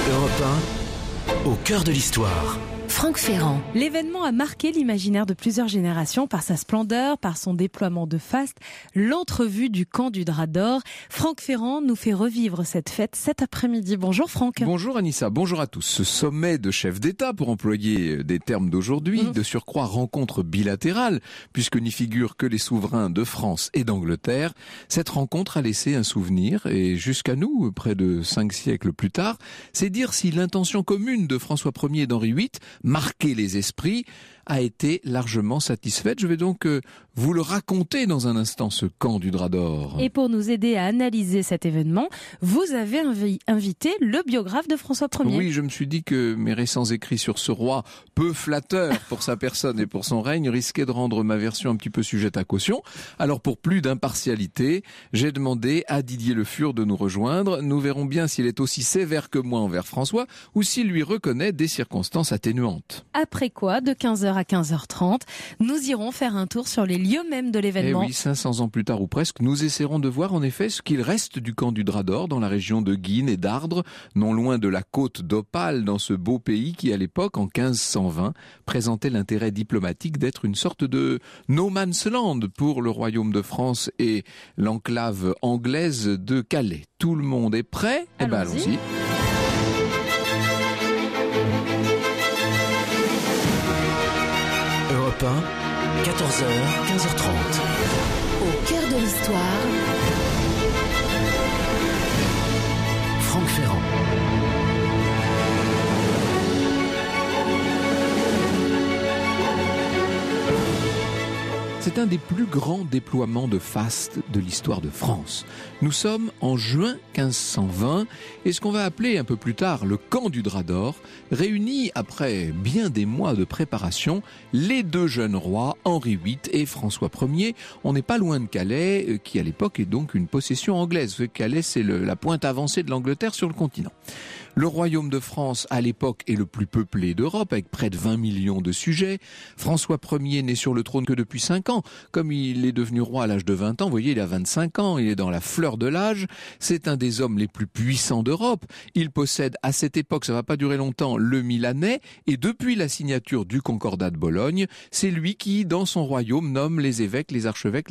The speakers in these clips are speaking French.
Europe 1, au cœur de l'histoire. Franck Ferrand. L'événement a marqué l'imaginaire de plusieurs générations par sa splendeur, par son déploiement de faste, l'entrevue du camp du Drap d'Or. Franck Ferrand nous fait revivre cette fête cet après-midi. Bonjour Franck. Bonjour Anissa, bonjour à tous. Ce sommet de chefs d'État, pour employer des termes d'aujourd'hui, de surcroît rencontre bilatérale, puisque n'y figurent que les souverains de France et d'Angleterre, cette rencontre a laissé un souvenir, et jusqu'à nous, près de 5 siècles plus tard, c'est dire si l'intention commune de François Ier et d'Henri VIII, marquer les esprits, a été largement satisfaite. Je vais donc vous le raconter dans un instant, ce camp du Drap d'Or. Et pour nous aider à analyser cet événement, vous avez invité le biographe de François Ier. Oui, je me suis dit que mes récents écrits sur ce roi, peu flatteur pour sa personne et pour son règne, risquaient de rendre ma version un petit peu sujette à caution. Alors pour plus d'impartialité, j'ai demandé à Didier Le Fur de nous rejoindre. Nous verrons bien s'il est aussi sévère que moi envers François ou s'il lui reconnaît des circonstances atténuantes. Après quoi, de 15h à 15h30, nous irons faire un tour sur les lieux mêmes de l'événement. Et oui, 500 ans plus tard ou presque, nous essaierons de voir en effet ce qu'il reste du camp du Drap d'Or dans la région de Guînes et d'Ardres, non loin de la côte d'Opale, dans ce beau pays qui à l'époque, en 1520, présentait l'intérêt diplomatique d'être une sorte de no man's land pour le royaume de France et l'enclave anglaise de Calais. Tout le monde est prêt? Eh ben allons-y. Europe 1, 14h, 15h30. Au cœur de l'histoire. Franck Ferrand. C'est un des plus grands déploiements de faste de l'histoire de France. Nous sommes en juin 1520 et ce qu'on va appeler un peu plus tard le camp du Drap d'Or réunit, après bien des mois de préparation, les deux jeunes rois, Henri VIII et François Ier. On n'est pas loin de Calais, qui à l'époque est donc une possession anglaise. Calais, c'est la pointe avancée de l'Angleterre sur le continent. Le royaume de France, à l'époque, est le plus peuplé d'Europe, avec près de 20 millions de sujets. François Ier n'est sur le trône que depuis 5 ans. Comme il est devenu roi à l'âge de 20 ans, vous voyez, il a 25 ans, il est dans la fleur de l'âge. C'est un des hommes les plus puissants d'Europe. Il possède, à cette époque, ça va pas durer longtemps, le Milanais. Et depuis la signature du Concordat de Bologne, c'est lui qui, dans son royaume, nomme les évêques, les archevêques,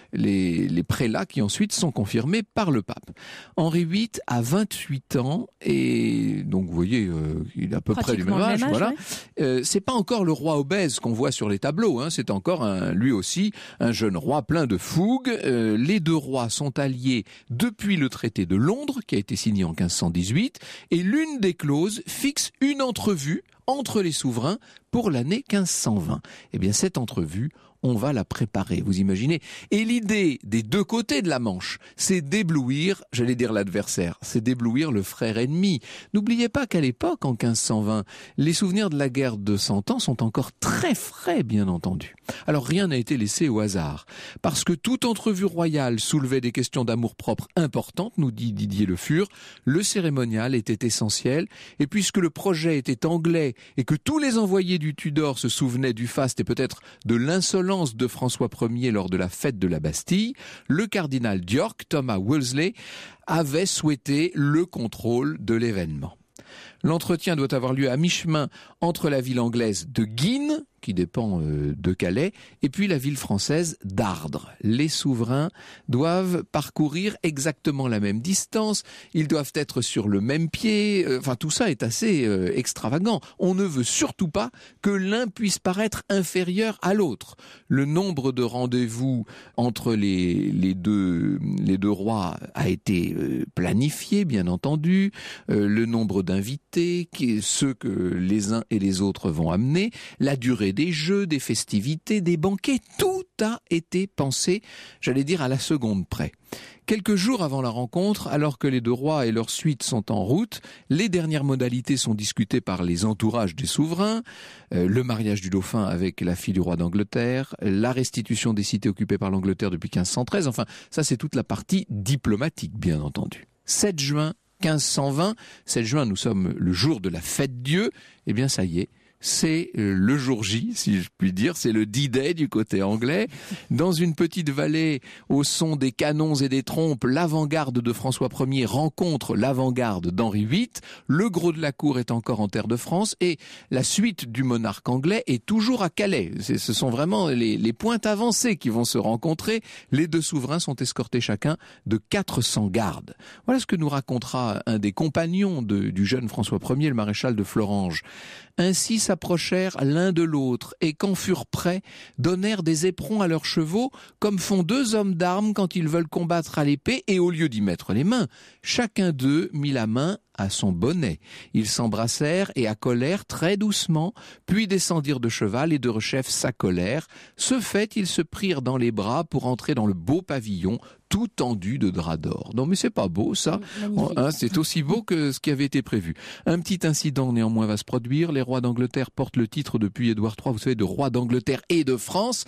les prélats qui ensuite sont confirmés par le pape. Henri VIII a 28 ans et donc vous voyez, il a à peu près du même âge, voilà. Ouais. C'est pas encore le roi obèse qu'on voit sur les tableaux, hein. C'est encore lui aussi un jeune roi plein de fougue. Les deux rois sont alliés depuis le traité de Londres qui a été signé en 1518 et l'une des clauses fixe une entrevue entre les souverains pour l'année 1520. Eh bien cette entrevue, on va la préparer, vous imaginez. Et l'idée des deux côtés de la Manche, c'est d'éblouir, j'allais dire l'adversaire, c'est d'éblouir le frère ennemi. N'oubliez pas qu'à l'époque, en 1520, les souvenirs de la guerre de 100 ans sont encore très frais, bien entendu. Alors rien n'a été laissé au hasard. Parce que toute entrevue royale soulevait des questions d'amour-propre importantes, nous dit Didier Le Fur, le cérémonial était essentiel. Et puisque le projet était anglais et que tous les envoyés du Tudor se souvenaient du faste et peut-être de l'insolence de François Ier lors de la fête de la Bastille, le cardinal d'York, Thomas Wolsey, avait souhaité le contrôle de l'événement. L'entretien doit avoir lieu à mi-chemin entre la ville anglaise de Guînes, qui dépend de Calais, et puis la ville française d'Ardres. Les souverains doivent parcourir exactement la même distance, ils doivent être sur le même pied, enfin tout ça est assez extravagant. On ne veut surtout pas que l'un puisse paraître inférieur à l'autre. Le nombre de rendez-vous entre les deux rois a été planifié, bien entendu, le nombre d'invités, ceux que les uns et les autres vont amener, la durée des jeux, des festivités, des banquets, tout a été pensé, j'allais dire à la seconde près. Quelques jours avant la rencontre, alors que les deux rois et leur suite sont en route, les dernières modalités sont discutées par les entourages des souverains, le mariage du dauphin avec la fille du roi d'Angleterre, la restitution des cités occupées par l'Angleterre depuis 1513, enfin ça c'est toute la partie diplomatique bien entendu. 7 juin 1520, 7 juin nous sommes le jour de la fête Dieu, eh bien ça y est, c'est le jour J, si je puis dire, c'est le D-Day du côté anglais. Dans une petite vallée, au son des canons et des trompes, l'avant-garde de François Ier rencontre l'avant-garde d'Henri VIII. Le gros de la cour est encore en terre de France et la suite du monarque anglais est toujours à Calais. Ce sont vraiment les pointes avancées qui vont se rencontrer. Les deux souverains sont escortés chacun de 400 gardes. Voilà ce que nous racontera un des compagnons du jeune François Ier, le maréchal de Fleuranges. Ainsi s'approchèrent l'un de l'autre, et quand furent prêts, donnèrent des éperons à leurs chevaux, comme font deux hommes d'armes quand ils veulent combattre à l'épée, et au lieu d'y mettre les mains, chacun d'eux mit la main à son bonnet. Ils s'embrassèrent et accolèrent très doucement, puis descendirent de cheval et de rechef s'accolèrent. Ce fait, ils se prirent dans les bras pour entrer dans le beau pavillon, tout tendu de drap d'or. Non mais c'est pas beau ça, c'est aussi beau que ce qui avait été prévu. Un petit incident néanmoins va se produire. Les rois d'Angleterre portent le titre depuis Édouard III, vous savez, de roi d'Angleterre et de France.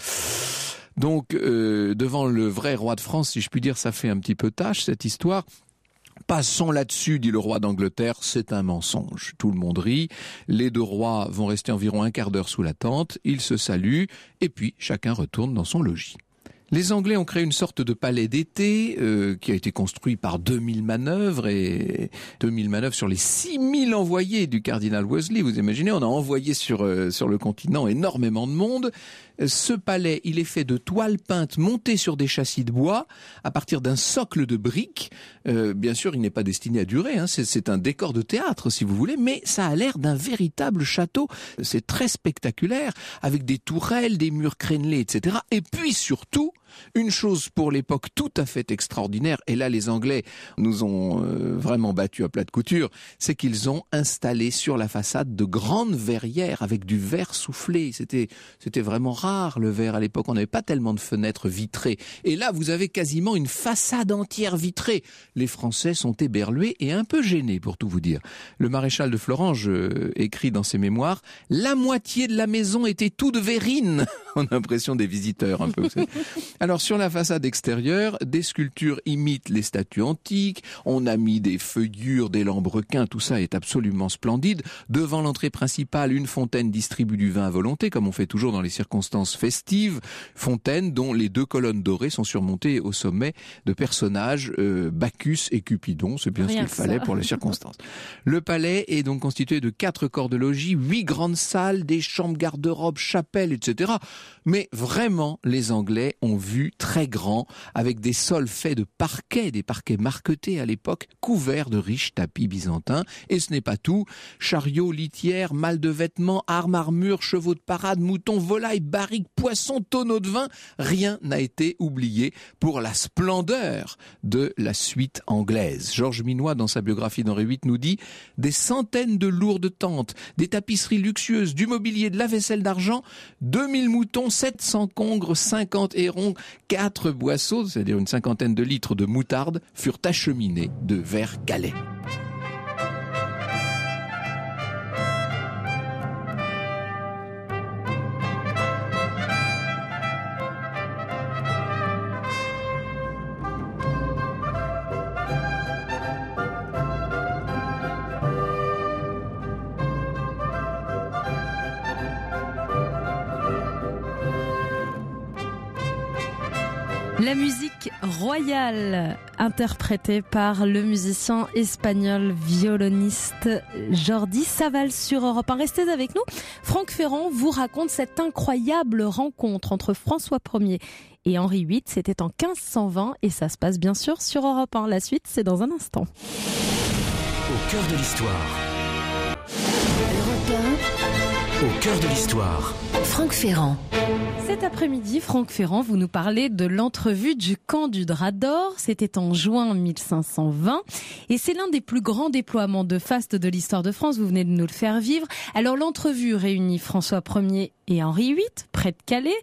Donc devant le vrai roi de France, si je puis dire, ça fait un petit peu tâche cette histoire. Passons là-dessus, dit le roi d'Angleterre, c'est un mensonge. Tout le monde rit, les deux rois vont rester environ un quart d'heure sous la tente, ils se saluent, et puis chacun retourne dans son logis. Les Anglais ont créé une sorte de palais d'été qui a été construit par 2000 manœuvres et 2000 manœuvres sur les 6000 envoyés du cardinal Wolsey. Vous imaginez, on a envoyé sur le continent énormément de monde. Ce palais, il est fait de toiles peintes montées sur des châssis de bois à partir d'un socle de briques. Bien sûr, il n'est pas destiné à durer, hein. C'est un décor de théâtre, si vous voulez, mais ça a l'air d'un véritable château. C'est très spectaculaire, avec des tourelles, des murs crénelés, etc. Et puis surtout, une chose pour l'époque tout à fait extraordinaire, et là les Anglais nous ont vraiment battus à plat de couture, c'est qu'ils ont installé sur la façade de grandes verrières avec du verre soufflé. C'était vraiment rare le verre à l'époque, on n'avait pas tellement de fenêtres vitrées. Et là vous avez quasiment une façade entière vitrée. Les Français sont éberlués et un peu gênés pour tout vous dire. Le maréchal de Fleuranges écrit dans ses mémoires, la moitié de la maison était toute verrine. On a l'impression des visiteurs un peu. Alors sur la façade extérieure, des sculptures imitent les statues antiques, on a mis des feuillures, des lambrequins, tout ça est absolument splendide. Devant l'entrée principale, une fontaine distribue du vin à volonté, comme on fait toujours dans les circonstances festives, fontaine dont les deux colonnes dorées sont surmontées au sommet de personnages, Bacchus et Cupidon, c'est bien ce qu'il fallait pour les circonstances. Le palais est donc constitué de 4 corps de logis, 8 grandes salles, des chambres garde-robes, chapelles, etc. Mais vraiment, les Anglais ont vu très grand, avec des sols faits de parquets, des parquets marquetés à l'époque, couverts de riches tapis byzantins. Et ce n'est pas tout. Chariots, litières, malles de vêtements, armes, armures, chevaux de parade, moutons, volailles, barriques, poissons, tonneaux de vin. Rien n'a été oublié pour la splendeur de la suite anglaise. Georges Minois, dans sa biographie d'Henri VIII, nous dit « Des centaines de lourdes tentes, des tapisseries luxueuses, du mobilier, de la vaisselle d'argent, 2000 moutons, 700 congres, 50 hérons, 4 boisseaux, c'est-à-dire une cinquantaine de litres de moutarde, furent acheminés de vers Calais. » La musique royale interprétée par le musicien espagnol violoniste Jordi Savall sur Europe 1. Restez avec nous. Franck Ferrand vous raconte cette incroyable rencontre entre François Ier et Henri VIII. C'était en 1520 et ça se passe bien sûr sur Europe 1. La suite, c'est dans un instant. Au cœur de l'histoire. Europe 1. Au cœur de l'histoire. Franck Ferrand. Cet après-midi, Franck Ferrand, vous nous parlez de l'entrevue du camp du Drap d'Or. C'était en juin 1520 et c'est l'un des plus grands déploiements de faste de l'histoire de France. Vous venez de nous le faire vivre. Alors l'entrevue réunit François Ier et Henri VIII près de Calais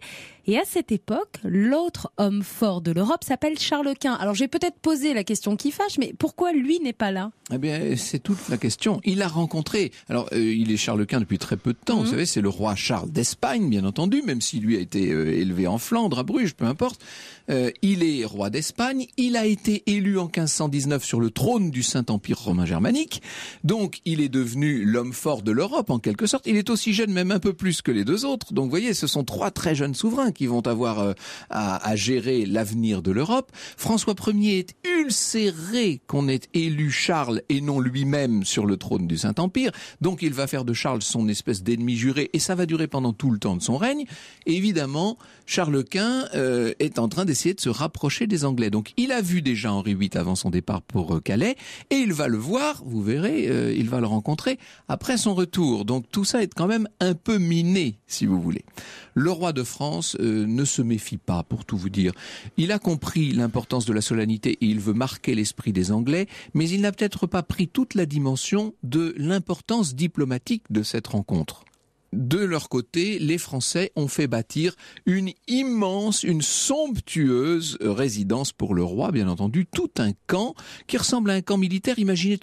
Et à cette époque, l'autre homme fort de l'Europe s'appelle Charles Quint. Alors je vais peut-être poser la question qui fâche, mais pourquoi lui n'est pas là ? Eh bien, c'est toute la question. Il a rencontré, alors il est Charles Quint depuis très peu de temps, vous savez, c'est le roi Charles d'Espagne, bien entendu, même s'il lui a été élevé en Flandre, à Bruges, peu importe. Il est roi d'Espagne, il a été élu en 1519 sur le trône du Saint-Empire romain germanique, donc il est devenu l'homme fort de l'Europe en quelque sorte. Il est aussi jeune, même un peu plus que les deux autres, donc vous voyez, ce sont trois très jeunes souverains qui vont avoir à gérer l'avenir de l'Europe. François Ier est ulcéré qu'on ait élu Charles et non lui-même sur le trône du Saint-Empire, donc il va faire de Charles son espèce d'ennemi juré, et ça va durer pendant tout le temps de son règne. Et évidemment, Charles Quint est en train d'essayer de se rapprocher des Anglais. Donc il a vu déjà Henri VIII avant son départ pour Calais, et il va le voir, vous verrez, il va le rencontrer après son retour. Donc tout ça est quand même un peu miné, si vous voulez. Le roi de France ne se méfie pas, pour tout vous dire. Il a compris l'importance de la solennité et il veut marquer l'esprit des Anglais, mais il n'a peut-être pas pris toute la dimension de l'importance diplomatique de cette rencontre. De leur côté, les Français ont fait bâtir une immense, une somptueuse résidence pour le roi, bien entendu, tout un camp qui ressemble à un camp militaire. Imaginez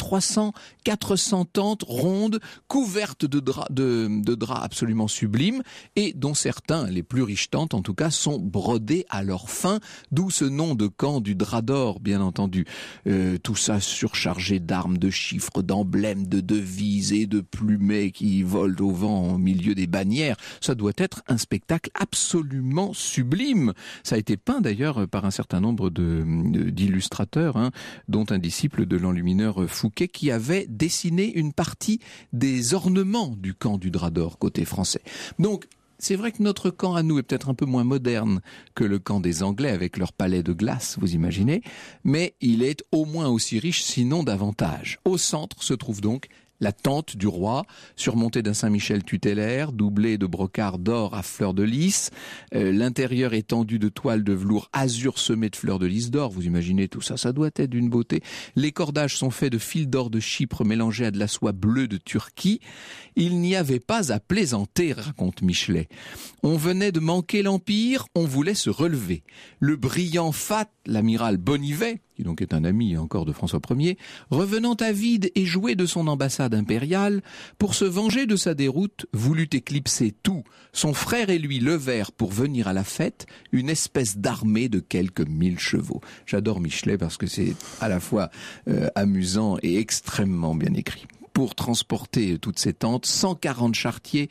400 tentes rondes, couvertes de draps absolument sublimes, et dont certains, les plus riches tentes en tout cas, sont brodés à leur fin, d'où ce nom de camp du drap d'or, bien entendu. Tout ça surchargé d'armes, de chiffres, d'emblèmes, de devises et de plumets qui volent au vent au milieu des bannières. Ça doit être un spectacle absolument sublime. Ça a été peint d'ailleurs par un certain nombre d'illustrateurs, dont un disciple de l'enlumineur Fouquet, qui avait dessiné une partie des ornements du camp du drap d'or côté français. Donc, c'est vrai que notre camp à nous est peut-être un peu moins moderne que le camp des Anglais avec leur palais de glace, vous imaginez, mais il est au moins aussi riche, sinon davantage. Au centre se trouve donc la tente du roi, surmontée d'un Saint-Michel tutélaire, doublée de brocart d'or à fleurs de lys. L'intérieur est tendu de toiles de velours azur semées de fleurs de lys d'or. Vous imaginez tout ça, ça doit être d'une beauté. Les cordages sont faits de fils d'or de Chypre mélangés à de la soie bleue de Turquie. Il n'y avait pas à plaisanter, raconte Michelet. On venait de manquer l'Empire, on voulait se relever. Le brillant fat, l'amiral Bonnivet, qui donc est un ami encore de François Ier, revenant à vide et joué de son ambassade impériale, pour se venger de sa déroute, voulut éclipser tout. Son frère et lui levèrent pour venir à la fête une espèce d'armée de quelques 1000 chevaux. J'adore Michelet parce que c'est à la fois amusant et extrêmement bien écrit. Pour transporter toutes ces tentes, 140 charretiers,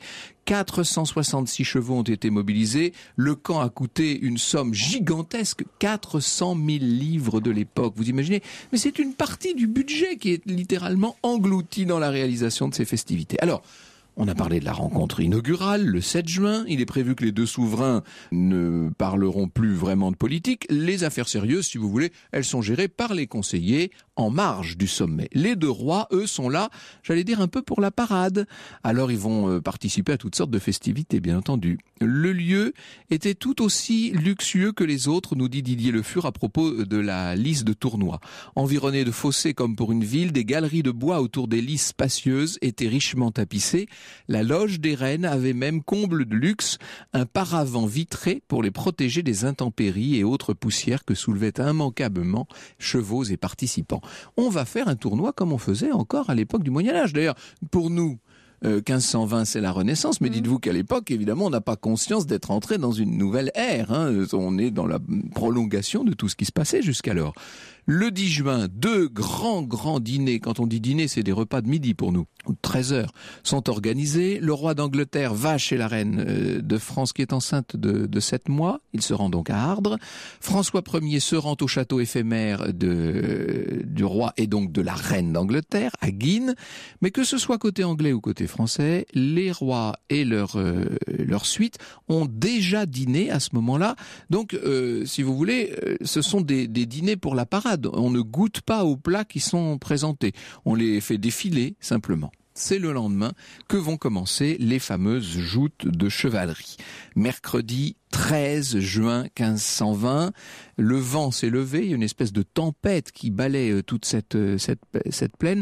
466 chevaux ont été mobilisés. Le camp a coûté une somme gigantesque, 400 000 livres de l'époque. Vous imaginez ? Mais c'est une partie du budget qui est littéralement engloutie dans la réalisation de ces festivités. Alors, on a parlé de la rencontre inaugurale, le 7 juin. Il est prévu que les deux souverains ne parleront plus vraiment de politique. Les affaires sérieuses, si vous voulez, elles sont gérées par les conseillers en marge du sommet. Les deux rois, eux, sont là, j'allais dire, un peu pour la parade. Alors, ils vont participer à toutes sortes de festivités, bien entendu. Le lieu était tout aussi luxueux que les autres, nous dit Didier Le Fur à propos de la lice de Tournois. Environné de fossés comme pour une ville, des galeries de bois autour des lices spacieuses étaient richement tapissées. La loge des reines avait même, comble de luxe, un paravent vitré pour les protéger des intempéries et autres poussières que soulevaient immanquablement chevaux et participants. On va faire un tournoi comme on faisait encore à l'époque du Moyen-Âge. D'ailleurs, pour nous, 1520, c'est la Renaissance, mais dites-vous qu'à l'époque, évidemment, on n'a pas conscience d'être entré dans une nouvelle ère. On est dans la prolongation de tout ce qui se passait jusqu'alors. Le 10 juin, 2 grands dîners, quand on dit dîner, c'est des repas de midi pour nous, 13 heures, sont organisés. Le roi d'Angleterre va chez la reine de France qui est enceinte de 7 mois. Il se rend donc à Ardres. François Ier se rend au château éphémère du roi et donc de la reine d'Angleterre, à Guînes. Mais que ce soit côté anglais ou côté français, les rois et leur suite ont déjà dîné à ce moment-là. Donc, si vous voulez, ce sont des dîners pour la parade. On ne goûte pas aux plats qui sont présentés. On les fait défiler simplement. C'est le lendemain que vont commencer les fameuses joutes de chevalerie. Mercredi 13 juin 1520. Le vent s'est levé, il y a une espèce de tempête qui balaie toute cette plaine.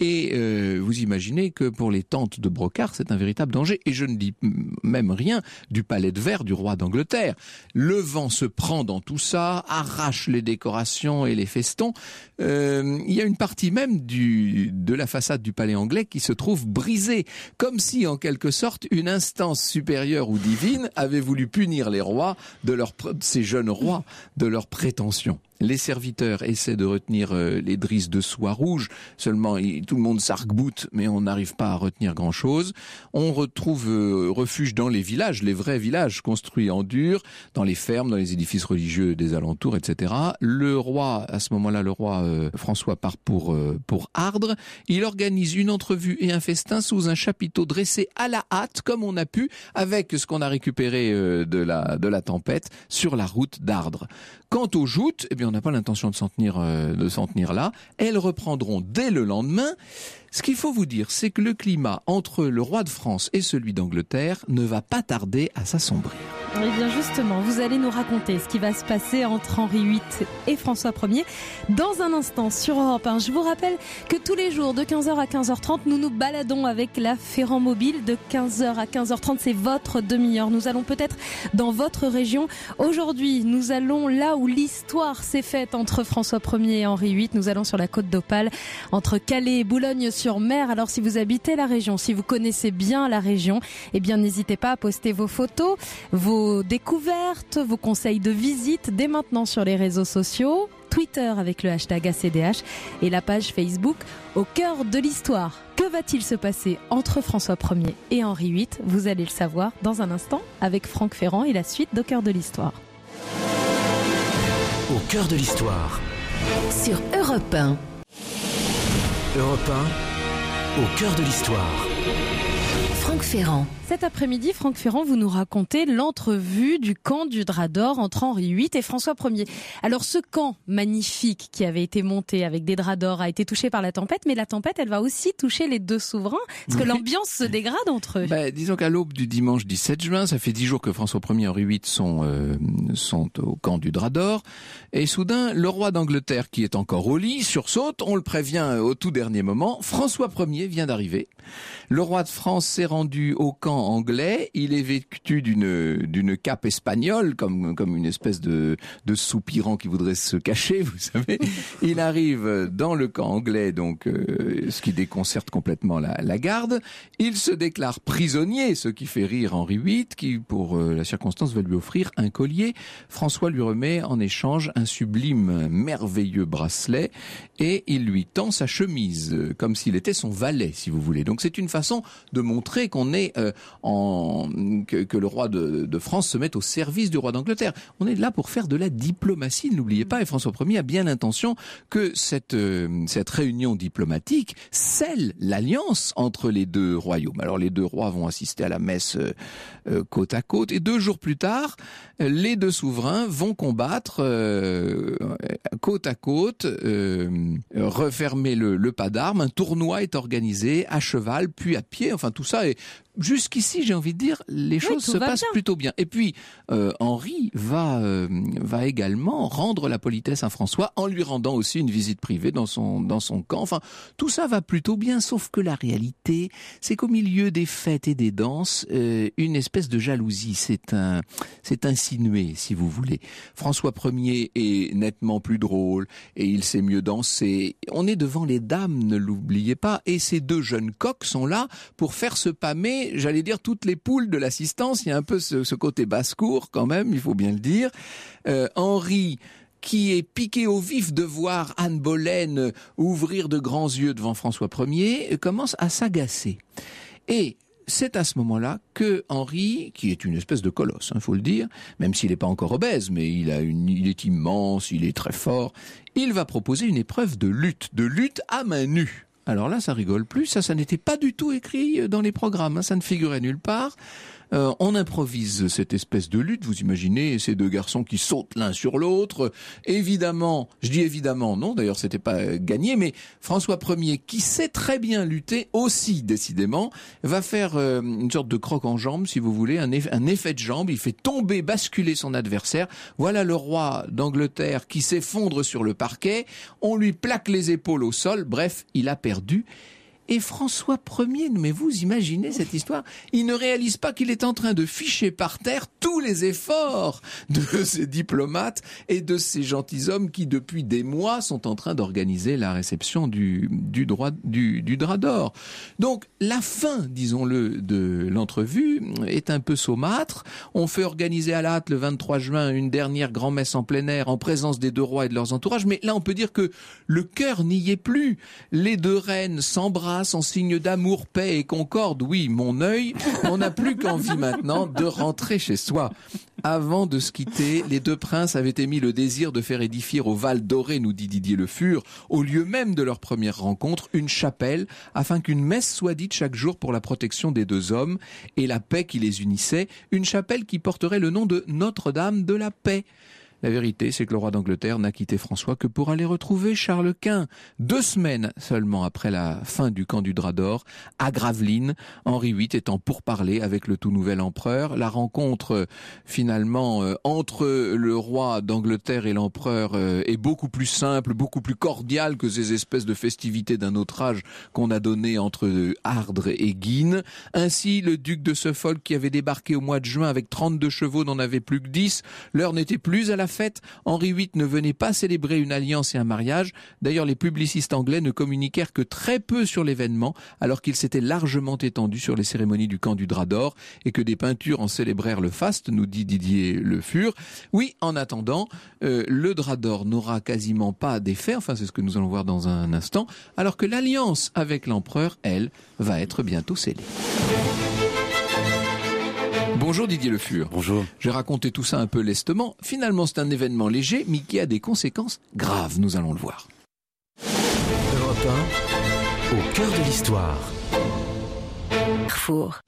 Et vous imaginez que pour les tentes de Brocard, c'est un véritable danger. Et je ne dis même rien du palais de verre du roi d'Angleterre. Le vent se prend dans tout ça, arrache les décorations et les festons. Il y a une partie même de la façade du palais anglais qui se trouve brisée, comme si en quelque sorte une instance supérieure ou divine avait voulu punir les rois ces jeunes rois de leurs prétentions. Les serviteurs essaient de retenir les drisses de soie rouge, seulement tout le monde s'arc-boute, mais on n'arrive pas à retenir grand-chose. On retrouve refuge dans les villages, les vrais villages construits en dur, dans les fermes, dans les édifices religieux des alentours, etc. Le roi, à ce moment-là, François part pour Ardres. Il organise une entrevue et un festin sous un chapiteau dressé à la hâte, comme on a pu, avec ce qu'on a récupéré de la tempête sur la route d'Ardres. Quant aux joutes, eh bien, on n'a pas l'intention de s'en tenir là. Elles reprendront dès le lendemain. Ce qu'il faut vous dire, c'est que le climat entre le roi de France et celui d'Angleterre ne va pas tarder à s'assombrir. Eh bien justement, vous allez nous raconter ce qui va se passer entre Henri VIII et François Ier dans un instant sur Europe 1. Je vous rappelle que tous les jours de 15h à 15h30, nous nous baladons avec la Ferrand Mobile. De 15h à 15h30, c'est votre demi-heure. Nous allons peut-être dans votre région. Aujourd'hui, nous allons là où l'histoire s'est faite entre François Ier et Henri VIII. Nous allons sur la côte d'Opale, entre Calais et Boulogne-sur-Mer. Alors si vous habitez la région, si vous connaissez bien la région, eh bien n'hésitez pas à poster vos photos, vos découvertes, vos conseils de visite dès maintenant sur les réseaux sociaux, Twitter avec le hashtag ACDH et la page Facebook Au cœur de l'histoire. Que va-t-il se passer entre François Ier et Henri VIII? Vous allez le savoir dans un instant avec Franck Ferrand et la suite d'Au cœur de l'histoire. Au cœur de l'histoire. Sur Europe 1. Europe 1, au cœur de l'histoire. Franck Ferrand. Cet après-midi, Franck Ferrand, vous nous racontez l'entrevue du camp du Drap d'Or entre Henri VIII et François Ier. Alors ce camp magnifique qui avait été monté avec des draps d'or a été touché par la tempête, mais la tempête, elle va aussi toucher les deux souverains, parce que l'ambiance se dégrade entre eux. Disons qu'à l'aube du dimanche 17 juin, ça fait 10 jours que François Ier et Henri VIII sont au camp du Drap d'Or, et soudain, le roi d'Angleterre, qui est encore au lit, sursaute, on le prévient au tout dernier moment, François Ier vient d'arriver. Le roi de France s'est rendu au camp anglais, il est vêtu d'une cape espagnole, comme une espèce de soupirant qui voudrait se cacher, vous savez. Il arrive dans le camp anglais, donc ce qui déconcerte complètement la garde. Il se déclare prisonnier, ce qui fait rire Henri VIII, qui pour la circonstance va lui offrir un collier. François lui remet en échange un sublime, merveilleux bracelet, et il lui tend sa chemise, comme s'il était son valet, si vous voulez. Donc c'est une façon de montrer qu'on est que le roi de France se mette au service du roi d'Angleterre. On est là pour faire de la diplomatie, n'oubliez pas, et François Ier a bien l'intention que cette réunion diplomatique scelle l'alliance entre les deux royaumes. Alors les deux rois vont assister à la messe côte à côte, et 2 jours plus tard, les deux souverains vont combattre côte à côte, refermer le pas d'armes. Un tournoi est organisé à cheval, puis à pied, enfin tout ça est... Jusqu'ici, j'ai envie de dire, les choses se passent plutôt bien. Et puis, Henri va également rendre la politesse à François en lui rendant aussi une visite privée dans son camp. Enfin, tout ça va plutôt bien, sauf que la réalité, c'est qu'au milieu des fêtes et des danses, une espèce de jalousie c'est insinué, si vous voulez. François Ier est nettement plus drôle et il sait mieux danser. On est devant les dames, ne l'oubliez pas, et ces 2 jeunes coqs sont là pour faire se pâmer, j'allais dire, toutes les poules de l'assistance. Il y a un peu ce côté basse-cour quand même, il faut bien le dire. Henri, qui est piqué au vif de voir Anne Boleyn ouvrir de grands yeux devant François Ier, commence à s'agacer. Et c'est à ce moment-là que Henri, qui est une espèce de colosse, faut le dire, même s'il n'est pas encore obèse, mais il est immense, il est très fort, il va proposer une épreuve de lutte à main nue. Alors là, ça rigole plus, ça n'était pas du tout écrit dans les programmes, ça ne figurait nulle part. On improvise cette espèce de lutte. Vous imaginez ces deux garçons qui sautent l'un sur l'autre. Évidemment, je dis évidemment, non, d'ailleurs c'était pas gagné, mais François Ier, qui sait très bien lutter aussi décidément, va faire une sorte de croc en jambe, si vous voulez, un effet de jambe. Il fait tomber, basculer son adversaire. Voilà le roi d'Angleterre qui s'effondre sur le parquet. On lui plaque les épaules au sol. Bref, il a perdu. Et François Ier, mais vous imaginez cette histoire, il ne réalise pas qu'il est en train de ficher par terre tous les efforts de ces diplomates et de ces gentilshommes qui, depuis des mois, sont en train d'organiser la réception du drap d'or. Donc, la fin, disons-le, de l'entrevue est un peu saumâtre. On fait organiser à la hâte le 23 juin une dernière grand-messe en plein air en présence des deux rois et de leurs entourages. Mais là, on peut dire que le cœur n'y est plus. Les deux reines s'embrassent en signe d'amour, paix et concorde. Oui, mon œil, on n'a plus qu'envie maintenant de rentrer chez soi. Avant de se quitter, les deux princes avaient émis le désir de faire édifier au Val d'Oré, nous dit Didier Le Fur, au lieu même de leur première rencontre, une chapelle, afin qu'une messe soit dite chaque jour pour la protection des deux hommes et la paix qui les unissait, une chapelle qui porterait le nom de Notre-Dame de la Paix. La vérité, c'est que le roi d'Angleterre n'a quitté François que pour aller retrouver Charles Quint. 2 semaines seulement après la fin du camp du drap d'or, à Gravelines, Henri VIII étant pourparlers avec le tout nouvel empereur. La rencontre, finalement, entre le roi d'Angleterre et l'empereur est beaucoup plus simple, beaucoup plus cordiale que ces espèces de festivités d'un autre âge qu'on a données entre Ardres et Guînes. Ainsi, le duc de Suffolk, qui avait débarqué au mois de juin avec 32 chevaux, n'en avait plus que 10. L'heure n'était plus à la fête. Henri VIII ne venait pas célébrer une alliance et un mariage. D'ailleurs, les publicistes anglais ne communiquèrent que très peu sur l'événement, alors qu'il s'était largement étendu sur les cérémonies du camp du drap d'or et que des peintures en célébrèrent le faste, nous dit Didier Le Fur. Oui, en attendant, le drap d'or n'aura quasiment pas d'effet, enfin c'est ce que nous allons voir dans un instant, alors que l'alliance avec l'empereur, elle, va être bientôt scellée. Bonjour Didier Le Fur. Bonjour. J'ai raconté tout ça un peu lestement. Finalement, c'est un événement léger, mais qui a des conséquences graves. Nous allons le voir. Europe 1, au cœur de l'histoire. Carrefour.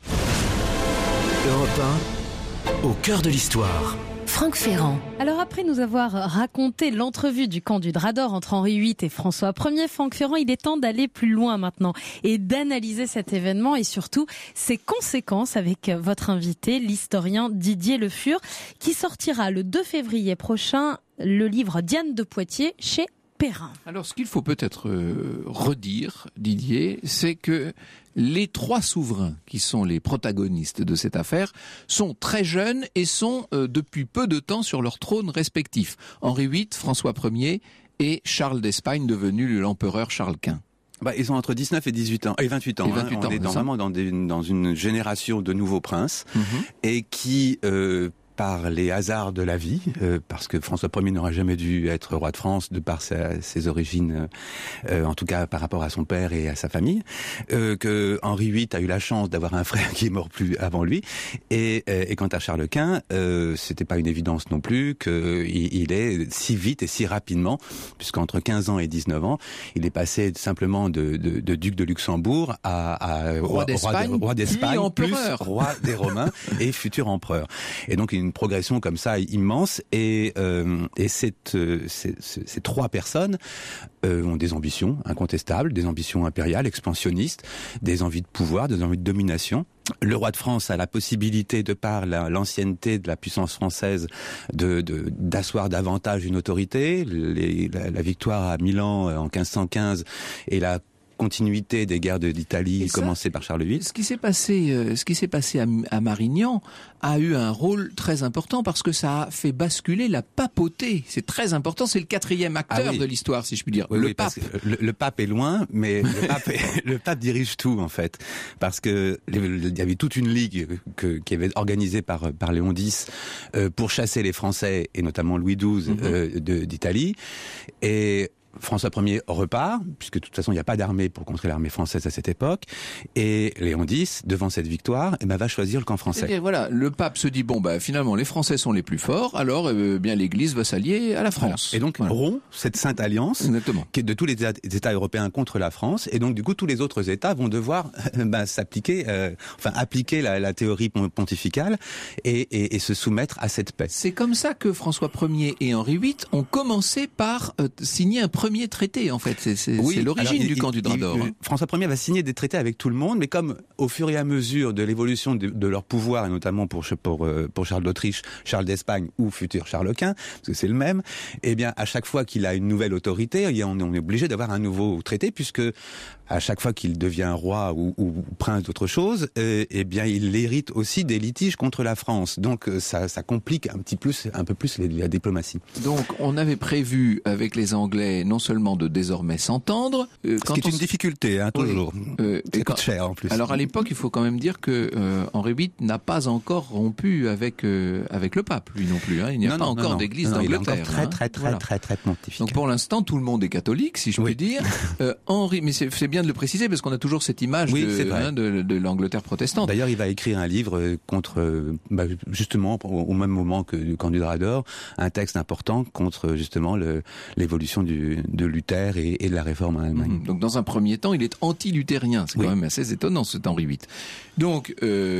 Europe 1, au cœur de l'histoire. Franck Ferrand. Alors après nous avoir raconté l'entrevue du camp du drap d'or entre Henri VIII et François Ier, Franck Ferrand, il est temps d'aller plus loin maintenant et d'analyser cet événement et surtout ses conséquences avec votre invité, l'historien Didier Le Fur, qui sortira le 2 février prochain le livre Diane de Poitiers chez Perrin. Alors ce qu'il faut peut-être redire, Didier, c'est que les 3 souverains qui sont les protagonistes de cette affaire sont très jeunes et sont depuis peu de temps sur leurs trônes respectifs. Henri VIII, François Ier et Charles d'Espagne, devenu l'empereur Charles Quint. Ils sont entre 19 et 18 ans, et 28 ans. Et 28 ans, on est vraiment dans une génération de nouveaux princes et qui... par les hasards de la vie, parce que François Ier n'aurait jamais dû être roi de France de par ses origines, en tout cas par rapport à son père et à sa famille, que Henri VIII a eu la chance d'avoir un frère qui est mort plus avant lui, et quant à Charles Quint, c'était pas une évidence non plus qu'il est si vite et si rapidement, puisqu'entre 15 ans et 19 ans, il est passé simplement de duc de Luxembourg à roi d'Espagne, plus roi des Romains et futur empereur. Et donc une progression comme ça immense et ces 3 personnes ont des ambitions incontestables, des ambitions impériales, expansionnistes, des envies de pouvoir, des envies de domination. Le roi de France a la possibilité, de par l'ancienneté de la puissance française, d'asseoir davantage une autorité. La victoire à Milan en 1515 et la continuité des guerres d'Italie commencées par Charles VIII. Ce qui s'est passé à Marignan a eu un rôle très important parce que ça a fait basculer la papauté. C'est très important, c'est le 4e acteur de l'histoire, si je puis dire. Le pape. Le pape est loin, mais le pape dirige tout, en fait. Parce que il y avait toute une ligue qui avait organisée par Léon X pour chasser les Français, et notamment Louis XII d'Italie. Et François Ier repart, puisque de toute façon il n'y a pas d'armée pour contrer l'armée française à cette époque, et Léon X, devant cette victoire, va choisir le camp français. C'est-à-dire, voilà, le pape se dit finalement les Français sont les plus forts, alors bien l'Église va s'allier à la France. Voilà. Et donc rompt cette sainte alliance qui est de tous les États européens contre la France, et donc du coup tous les autres États vont devoir appliquer la théorie pontificale et se soumettre à cette paix. C'est comme ça que François Ier et Henri VIII ont commencé par signer un premier traité, en fait. C'est l'origine du camp du drap d'or. François Ier va signer des traités avec tout le monde, mais comme au fur et à mesure de l'évolution de leur pouvoir, et notamment pour Charles d'Autriche, Charles d'Espagne ou futur Charles Quint, parce que c'est le même, eh bien, à chaque fois qu'il a une nouvelle autorité, on est obligé d'avoir un nouveau traité, puisque à chaque fois qu'il devient roi ou prince d'autre chose, eh bien, il hérite aussi des litiges contre la France. Donc, ça complique un peu plus la diplomatie. Donc, on avait prévu avec les Anglais non seulement de désormais s'entendre, ce qui est une difficulté, toujours. Ça coûte cher en plus. Alors à l'époque, il faut quand même dire que Henri VIII n'a pas encore rompu avec le pape, lui non plus. Il n'y a pas encore d'église d'Angleterre. Il est encore très pontifical. Donc pour l'instant, tout le monde est catholique, si je puis dire. Mais c'est bien de le préciser parce qu'on a toujours cette image de l'Angleterre protestante. D'ailleurs, il va écrire un livre contre, justement, au même moment que du camp du drap d'or, un texte important contre justement l'évolution de Luther et de la réforme en Allemagne. Donc dans un premier temps, il est anti-luthérien. C'est quand même assez étonnant, cet Henri VIII. Donc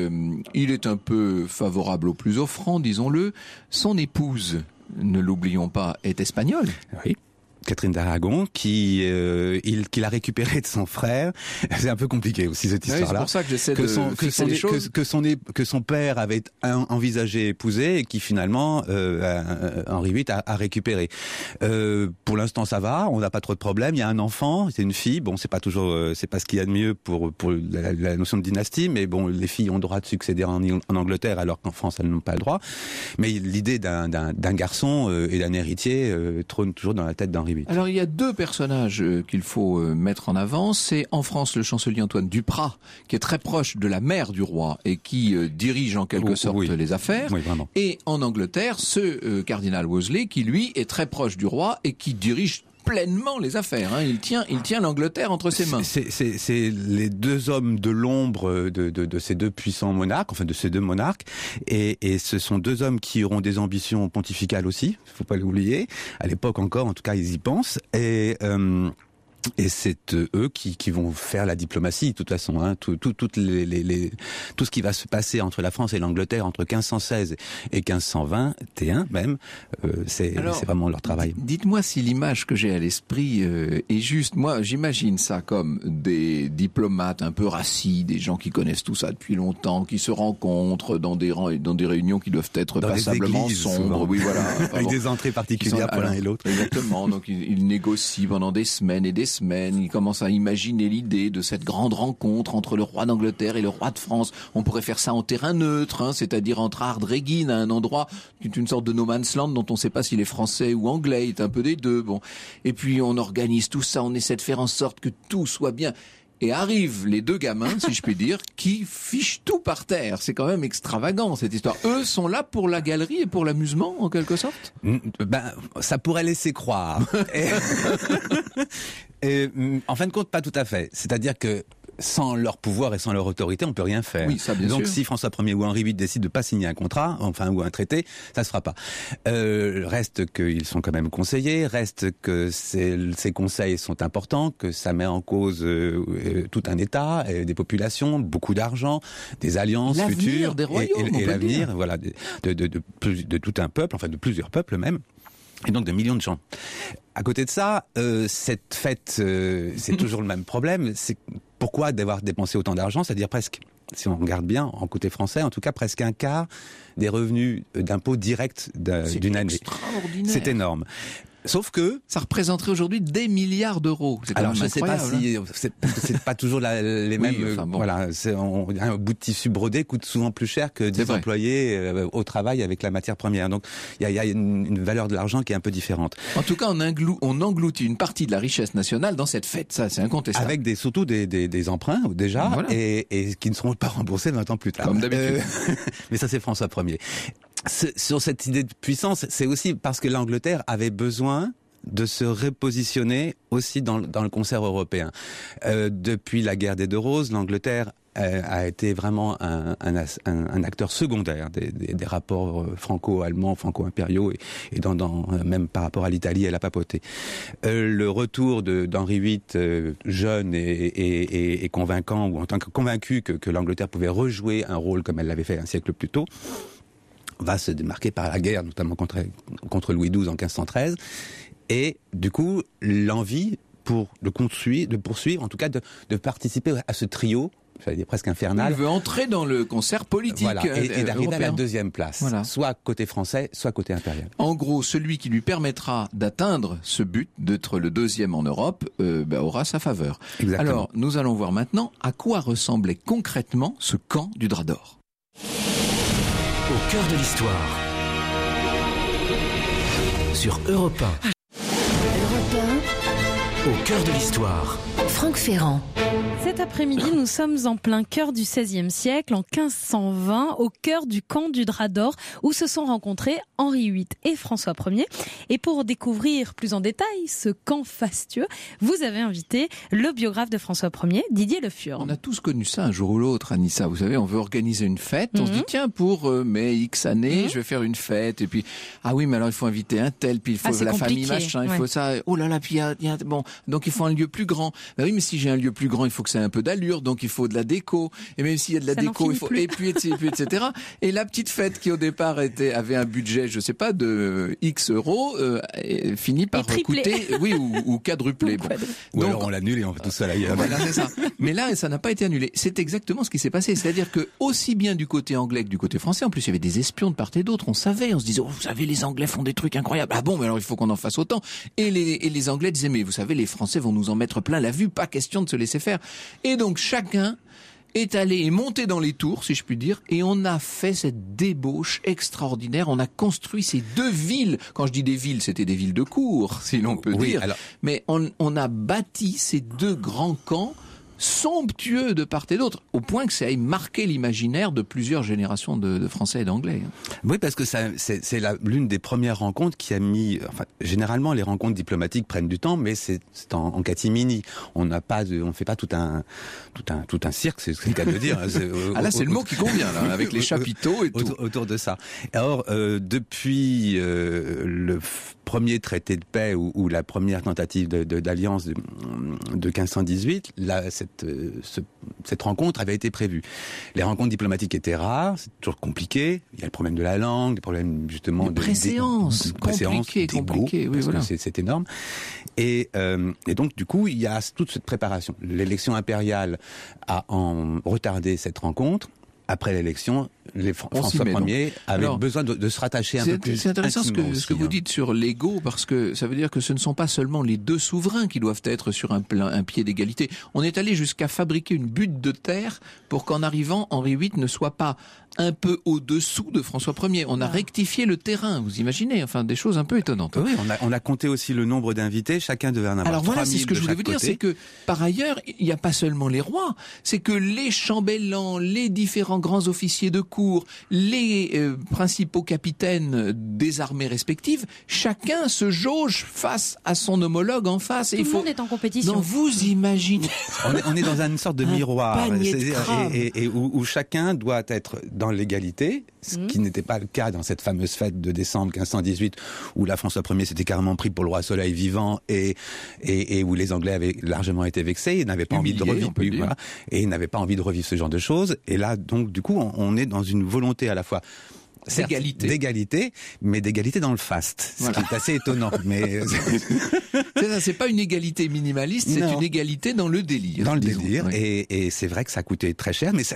il est un peu favorable aux plus offrants, disons-le. Son épouse, ne l'oublions pas, est espagnole. Oui. Catherine d'Aragon, qu'il a récupéré de son frère. C'est un peu compliqué aussi cette histoire-là. C'est pour ça que j'essaie de fixer les choses. Que son père avait envisagé épouser et qui finalement Henri VIII a récupéré. Pour l'instant, ça va. On n'a pas trop de problèmes. Il y a un enfant, c'est une fille. Bon, c'est pas ce qu'il y a de mieux pour la notion de dynastie, mais bon, les filles ont le droit de succéder en Angleterre, alors qu'en France elles n'ont pas le droit. Mais l'idée d'un garçon et d'un héritier trône toujours dans la tête d'Henri VIII. Alors il y a deux personnages qu'il faut mettre en avant. C'est en France le chancelier Antoine Duprat, qui est très proche de la mère du roi et qui dirige en quelque sorte les affaires. Oui, vraiment. Et en Angleterre, ce cardinal Wolsey, qui lui est très proche du roi et qui dirige pleinement les affaires. Il tient l'Angleterre entre ses mains. C'est les deux hommes de l'ombre de ces deux puissants monarques, enfin de ces deux monarques, et ce sont deux hommes qui auront des ambitions pontificales aussi, faut pas l'oublier. À l'époque encore, en tout cas, ils y pensent. Et c'est eux qui vont faire la diplomatie, de toute façon. Tout ce qui va se passer entre la France et l'Angleterre entre 1516 et 1521 même, c'est vraiment leur travail. Dites-moi si l'image que j'ai à l'esprit est juste. Moi, j'imagine ça comme des diplomates un peu rassis, des gens qui connaissent tout ça depuis longtemps, qui se rencontrent dans des réunions qui doivent être passablement sombres. Souvent. Oui, voilà. Avec des entrées particulières pour l'un et l'autre. Exactement. Donc ils négocient pendant des semaines et des semaines. Il commence à imaginer l'idée de cette grande rencontre entre le roi d'Angleterre et le roi de France. On pourrait faire ça en terrain neutre, c'est-à-dire entre Ardreghin, à un endroit qui est une sorte de no man's land dont on ne sait pas s'il est français ou anglais, il est un peu des deux. Bon. Et puis on organise tout ça, on essaie de faire en sorte que tout soit bien. Et arrivent les deux gamins, si je puis dire, qui fichent tout par terre. C'est quand même extravagant, cette histoire. Eux sont là pour la galerie et pour l'amusement, en quelque sorte? Ça pourrait laisser croire. Et en fin de compte, pas tout à fait. C'est-à-dire que sans leur pouvoir et sans leur autorité, on peut rien faire. Oui, ça, bien Donc, sûr. si François Ier ou Henri VIII décident de pas signer un contrat, ou un traité, ça se fera pas. Reste qu'ils sont quand même conseillés, reste que ces conseils sont importants, que ça met en cause tout un État, des populations, beaucoup d'argent, des alliances futures, des royaumes, et l'avenir, voilà, de tout un peuple, enfin de plusieurs peuples même. Et donc de millions de gens. À côté de ça, cette fête, c'est toujours le même problème. C'est pourquoi devoir dépenser autant d'argent, c'est-à-dire presque, si on regarde bien, en côté français, en tout cas presque un quart des revenus d'impôts directs d'une année. C'est extraordinaire. C'est énorme. Sauf que ça représenterait aujourd'hui des milliards d'euros. C'est alors je ne sais pas si c'est pas toujours les mêmes. Enfin, bon. Voilà, un bout de tissu brodé coûte souvent plus cher que 10 employés au travail avec la matière première. Donc il y a une valeur de l'argent qui est un peu différente. En tout cas, on engloutit une partie de la richesse nationale dans cette fête. Ça, c'est incontestable. Avec surtout des emprunts déjà, voilà. et qui ne seront pas remboursés 20 ans plus tard. Comme d'habitude. Mais ça, c'est François Ier. Sur cette idée de puissance, c'est aussi parce que l'Angleterre avait besoin de se repositionner aussi dans le concert européen. Depuis la guerre des Deux Roses, l'Angleterre a été vraiment un acteur secondaire des rapports franco-allemands, franco-impériaux et même par rapport à l'Italie et la papauté. Le retour d'Henri VIII, jeune et convaincant, ou en tant que convaincu que l'Angleterre pouvait rejouer un rôle comme elle l'avait fait un siècle plus tôt, va se démarquer par la guerre, notamment contre Louis XII en 1513, et du coup l'envie de poursuivre, en tout cas de participer à ce trio, j'allais dire presque infernal. Il veut entrer dans le concert politique. Voilà, et d'arriver européen. à la deuxième place, voilà. Soit côté français, soit côté impérial. En gros, celui qui lui permettra d'atteindre ce but, d'être le deuxième en Europe, aura sa faveur. Exactement. Alors, nous allons voir maintenant à quoi ressemblait concrètement ce camp du Drap d'Or. Au cœur de l'histoire. Sur Europe 1. Europe Au cœur de l'histoire. 1, Franck Ferrand. Cet après-midi, nous sommes en plein cœur du XVIe siècle, en 1520, au cœur du camp du Drap d'Or, où se sont rencontrés Henri VIII et François Ier. Et pour découvrir plus en détail ce camp fastueux, vous avez invité le biographe de François Ier, Didier Le Fur. On a tous connu ça un jour ou l'autre, Anissa. Vous savez, on veut organiser une fête. On se dit, tiens, pour mai X années, je vais faire une fête. Et puis, ah oui, mais alors il faut inviter un tel, puis il faut la famille, machin, il faut ça. Oh là là, puis bon, donc il faut un lieu plus grand. Ben oui, mais si j'ai un lieu plus grand, il faut que ça ait un peu d'allure, donc il faut de la déco. Et même s'il y a de la déco, il faut et puis etc. Et la petite fête qui au départ avait un budget, je sais pas, de X euros, finit par coûter, oui, ou quadruplé. Bon. Ou alors on l'annule et on fait tout ça ailleurs. Voilà, c'est ça. Mais là, ça n'a pas été annulé. C'est exactement ce qui s'est passé. C'est-à-dire que aussi bien du côté anglais que du côté français, en plus il y avait des espions de part et d'autre. On savait, on se disait, oh, vous savez, les Anglais font des trucs incroyables. Ah bon, mais alors il faut qu'on en fasse autant. Et les Anglais disaient, mais vous savez, les Français vont nous en mettre plein la vue. Pas question de se laisser faire. Et donc chacun est allé et monté dans les tours, si je puis dire, et on a fait cette débauche extraordinaire. On a construit ces deux villes. Quand je dis des villes, c'était des villes de cour, si l'on peut dire. Alors... Mais on a bâti ces deux grands camps somptueux de part et d'autre, au point que ça ait marqué l'imaginaire de plusieurs générations de Français et d'Anglais. Oui, parce que c'est l'une des premières rencontres qui a mis... Enfin, généralement, les rencontres diplomatiques prennent du temps, mais c'est en catimini. On fait pas tout un cirque, c'est le cas de le dire. Là, c'est le mot qui convient, là, avec les chapiteaux et tout. Autour de ça. Alors, depuis le premier traité de paix ou la première tentative d'alliance de 1518, cette rencontre avait été prévue. Les rencontres diplomatiques étaient rares, c'est toujours compliqué. Il y a le problème de la langue, des problèmes justement de préséance, compliqué, oui, voilà. C'est énorme. Et donc du coup, il y a toute cette préparation. L'élection impériale a retardé cette rencontre. Après l'élection, François Ier avait besoin de se rattacher un peu plus. C'est intéressant ce que vous dites sur l'ego, parce que ça veut dire que ce ne sont pas seulement les deux souverains qui doivent être sur un pied d'égalité. On est allé jusqu'à fabriquer une butte de terre pour qu'en arrivant, Henri VIII ne soit pas un peu au-dessous de François Ier. On a rectifié le terrain, vous imaginez, enfin des choses un peu étonnantes. Oui, on a compté aussi le nombre d'invités, chacun devait en avoir 3000. Alors voilà, c'est ce que je voulais vous dire, c'est que par ailleurs, il n'y a pas seulement les rois, c'est que les chambellans, les différents grands officiers de cour, les principaux capitaines des armées respectives, chacun se jauge face à son homologue en face. Tout le monde est en compétition. Donc vous imaginez... on est dans une sorte de miroir, et où chacun doit être dans l'égalité, ce qui n'était pas le cas dans cette fameuse fête de décembre 1518, où là François Ier s'était carrément pris pour le roi Soleil vivant et où les Anglais avaient largement été vexés, ils n'avaient pas envie de revivre, et ils n'avaient pas envie de revivre ce genre de choses. Et là, donc, du coup, on est dans une volonté à la fois d'égalité, mais d'égalité dans le faste, ce qui est assez étonnant. Mais c'est pas une égalité minimaliste, c'est une égalité dans le délire. Dans le délire, et c'est vrai que ça a coûté très cher, mais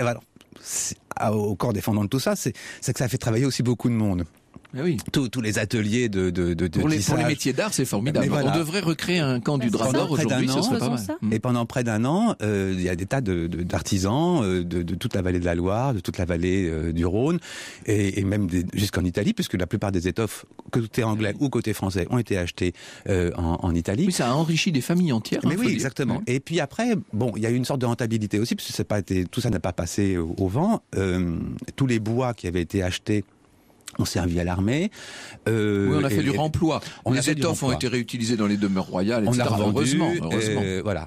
au corps défendant de tout ça, c'est que ça a fait travailler aussi beaucoup de monde. Oui. Tous les ateliers pour les métiers d'art, c'est formidable. Voilà. On devrait recréer un camp du Drap d'Or aujourd'hui, ce serait pas mal. Et pendant près d'un an, il y a des tas d'artisans de toute la vallée de la Loire, de toute la vallée du Rhône, et même jusqu'en Italie, puisque la plupart des étoffes, côté anglais ou côté français, ont été achetées en Italie. Oui, ça a enrichi des familles entières. Mais oui, exactement. Et puis après, il y a eu une sorte de rentabilité aussi, puisque tout ça n'a pas passé au vent. Tous les bois qui avaient été achetés ont servi à l'armée. Oui, on a fait du remploi. Les étoffes ont été réutilisées dans les demeures royales, etc. On a revendu, heureusement. Voilà.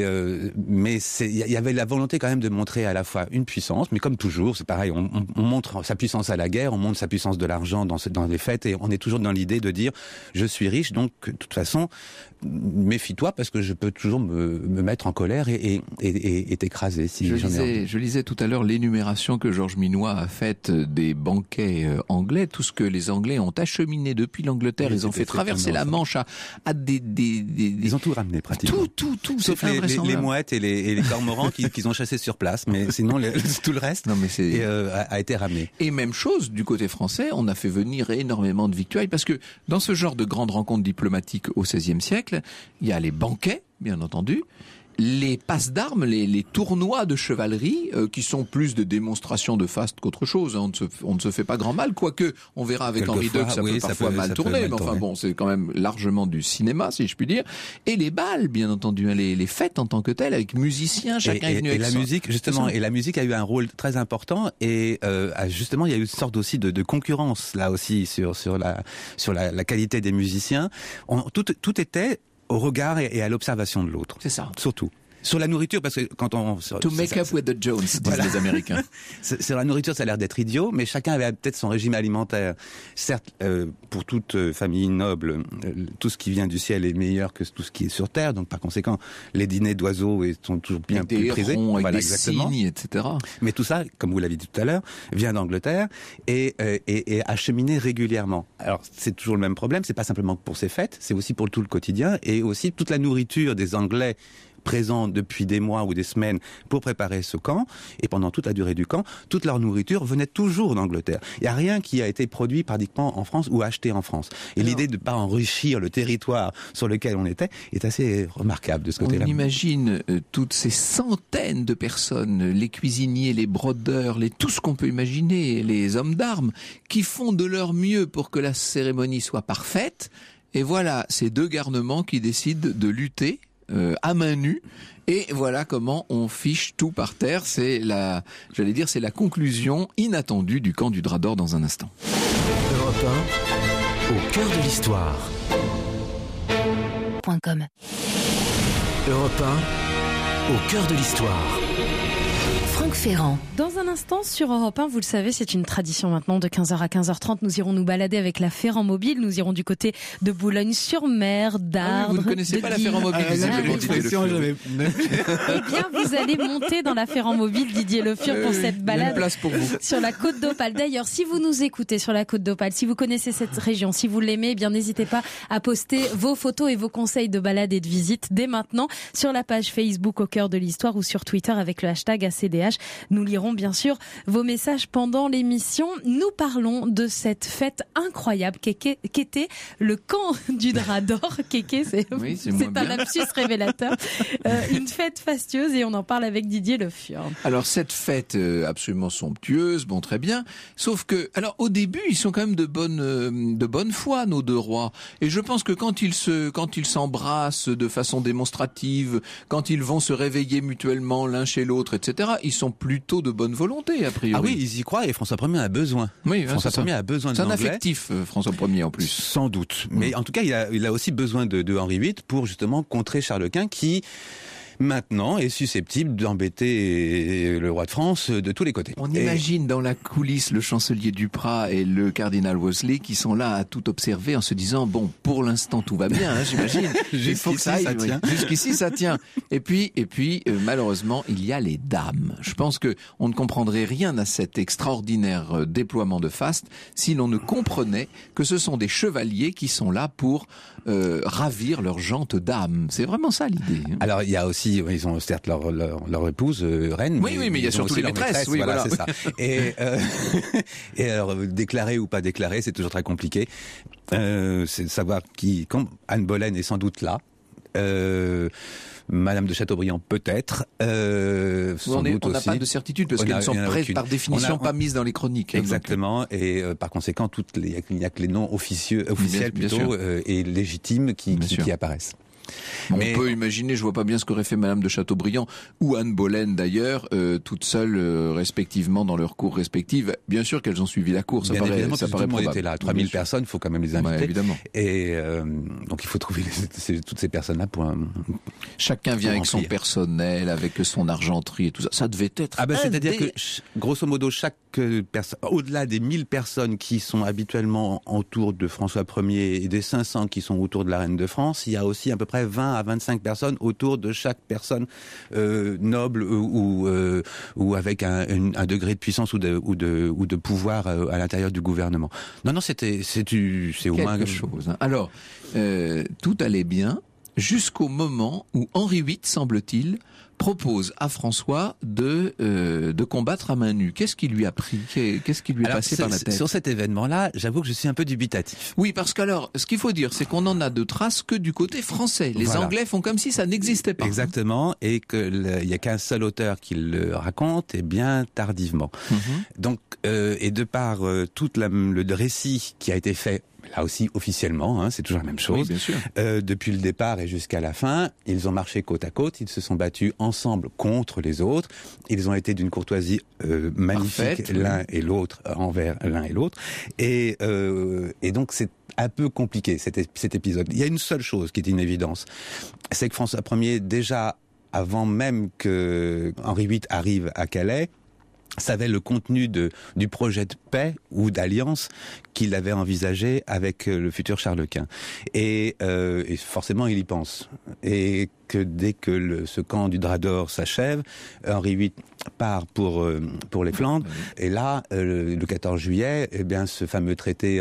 Mais il y avait la volonté quand même de montrer à la fois une puissance, mais comme toujours, c'est pareil, on montre sa puissance à la guerre, on montre sa puissance de l'argent dans les fêtes, et on est toujours dans l'idée de dire je suis riche, donc de toute façon méfie-toi parce que je peux toujours me mettre en colère et t'écraser. Si je lisais tout à l'heure l'énumération que Georges Minois a faite des banquets anglais, tout ce que les Anglais ont acheminé depuis l'Angleterre, ils ont fait traverser la Manche à des... Ils ont tout ramené pratiquement. Tout. Sauf les mouettes et les cormorans qu'ils ont chassés sur place, mais sinon tout le reste a été ramené. Et même chose du côté français, on a fait venir énormément de victuailles parce que dans ce genre de grandes rencontres diplomatiques au XVIe siècle, il y a les banquets, bien entendu, les passes d'armes, les tournois de chevalerie, qui sont plus de démonstrations de faste qu'autre chose. On ne se fait pas grand mal, quoique on verra avec Henri II que ça peut parfois mal tourner. Mais enfin bon, c'est quand même largement du cinéma, si je puis dire. Et les bals, bien entendu, les fêtes en tant que telles, avec musiciens, chacun est venu avec la musique, justement, et la musique a eu un rôle très important. Et justement, il y a eu une sorte aussi de concurrence là aussi sur la qualité des musiciens. Tout était au regard et à l'observation de l'autre. C'est ça. Surtout. Sur la nourriture, parce que quand on... To make up with the Jones, disent les Américains. Sur la nourriture, ça a l'air d'être idiot, mais chacun avait peut-être son régime alimentaire. Certes, pour toute famille noble, tout ce qui vient du ciel est meilleur que tout ce qui est sur terre, donc par conséquent, les dîners d'oiseaux sont toujours bien plus prisés. Avec des cygnes, etc. Mais tout ça, comme vous l'avez dit tout à l'heure, vient d'Angleterre et acheminé régulièrement. Alors, c'est toujours le même problème, c'est pas simplement pour ces fêtes, c'est aussi pour tout le quotidien, et aussi toute la nourriture des Anglais présents depuis des mois ou des semaines pour préparer ce camp, et pendant toute la durée du camp, toute leur nourriture venait toujours d'Angleterre. Il n'y a rien qui a été produit pratiquement en France ou acheté en France. Et l'idée de ne pas enrichir le territoire sur lequel on était est assez remarquable de ce côté-là. On imagine toutes ces centaines de personnes, les cuisiniers, les brodeurs, tout ce qu'on peut imaginer, les hommes d'armes, qui font de leur mieux pour que la cérémonie soit parfaite. Et voilà, ces deux garnements qui décident de lutter à main nue, et voilà comment on fiche tout par terre. C'est la conclusion inattendue du camp du Drap d'Or dans un instant. Europe 1, au cœur de l'histoire. .com. Europe 1, au cœur de l'histoire. Franck Ferrand. Dans un instant sur Europe 1, vous le savez, c'est une tradition maintenant de 15h à 15h30. Nous irons nous balader avec la Ferrand Mobile. Nous irons du côté de Boulogne-sur-Mer, d'Ardres. Vous ne connaissez pas la Ferrand Mobile, Eh bien, vous allez monter dans la Ferrand Mobile, Didier Le Fur, pour cette balade. Une place pour vous. Sur la Côte d'Opale. D'ailleurs, si vous nous écoutez sur la Côte d'Opale, si vous connaissez cette région, si vous l'aimez, eh bien, n'hésitez pas à poster vos photos et vos conseils de balade et de visite dès maintenant sur la page Facebook Au cœur de l'histoire ou sur Twitter avec le hashtag ACDH. Nous lirons bien sûr vos messages pendant l'émission. Nous parlons de cette fête incroyable qu'était le camp du Drap d'Or. Kéké, c'est un lapsus révélateur. Une fête fastueuse, et on en parle avec Didier Le Fur. Alors cette fête absolument somptueuse, bon, très bien. Sauf que, alors au début, ils sont quand même de bonne foi, nos deux rois. Et je pense que quand ils s'embrassent de façon démonstrative, quand ils vont se réveiller mutuellement l'un chez l'autre, etc., ils sont plutôt de bonne volonté, a priori. Ah oui, ils y croient, et François Ier a besoin. Oui, François Ier a besoin de l'anglais. C'est un affectif, François Ier, en plus. Sans doute. Mais en tout cas, il a aussi besoin de Henri VIII pour justement contrer Charles Quint, qui maintenant est susceptible d'embêter le roi de France de tous les côtés. On imagine dans la coulisse le chancelier Duprat et le cardinal Wolsey qui sont là à tout observer en se disant bon, pour l'instant tout va bien, hein, j'imagine. Jusqu'ici ça tient. Et puis malheureusement il y a les dames. Je pense que on ne comprendrait rien à cet extraordinaire déploiement de faste si l'on ne comprenait que ce sont des chevaliers qui sont là pour ravir leurs gentes dames. C'est vraiment ça l'idée. Alors il y a aussi, ils ont certes leur épouse reine. Oui, mais il y a surtout les maîtresses. Oui, voilà, c'est ça. Et alors déclarer ou pas déclarer, c'est toujours très compliqué. C'est de savoir qui. Comme Anne Boleyn est sans doute là. Madame de Chateaubriand peut-être. On n'a pas de certitude parce qu'elles sont par définition pas mises dans les chroniques. Exactement. Et par conséquent, il n'y a que les noms officiels plutôt et légitimes qui apparaissent. On peut imaginer, je vois pas bien ce qu'aurait fait Madame de Chateaubriand ou Anne Boleyn d'ailleurs, toutes seules respectivement dans leurs cours respectives. Bien sûr qu'elles ont suivi la cour, ça paraît probable. Était là, 3000 personnes, il faut quand même les inviter. Ouais, évidemment. Et donc il faut trouver toutes ces personnes-là pour chacun vient avec son personnel, avec son argenterie et tout ça. Ça devait être. C'est-à-dire que grosso modo chaque personne, au-delà des 1000 personnes qui sont habituellement autour de François Ier et des 500 qui sont autour de la reine de France, il y a aussi à peu près 20 à 25 personnes autour de chaque personne noble ou avec un degré de puissance ou de pouvoir à l'intérieur du gouvernement. Non, c'est au moins quelque chose. Hein. Alors, tout allait bien jusqu'au moment où Henri VIII, semble-t-il, propose à François de combattre à main nue. Qu'est-ce qui lui a pris ? Qu'est-ce qui lui est passé par la tête ? Sur cet événement-là, j'avoue que je suis un peu dubitatif. Oui, parce qu'alors, ce qu'il faut dire, c'est qu'on n'en a de traces que du côté français. Les Anglais font comme si ça n'existait pas. Exactement, et qu'il n'y a qu'un seul auteur qui le raconte, et bien tardivement. Donc, et de par tout le récit qui a été fait, là aussi officiellement, c'est toujours la même chose. Oui, bien sûr. Depuis le départ et jusqu'à la fin, ils ont marché côte à côte, ils se sont battus ensemble contre les autres. Ils ont été d'une courtoisie magnifique, l'un et l'autre, envers l'un et l'autre. Et donc c'est un peu compliqué cet épisode. Il y a une seule chose qui est une évidence, c'est que François Ier, déjà avant même que Henri VIII arrive à Calais, savait le contenu du projet de paix ou d'alliance qu'il avait envisagé avec le futur Charles Quint. Et forcément, il y pense. Et que dès que ce camp du Drap d'Or s'achève, Henri VIII part pour les Flandres. Et là, le 14 juillet, ce fameux traité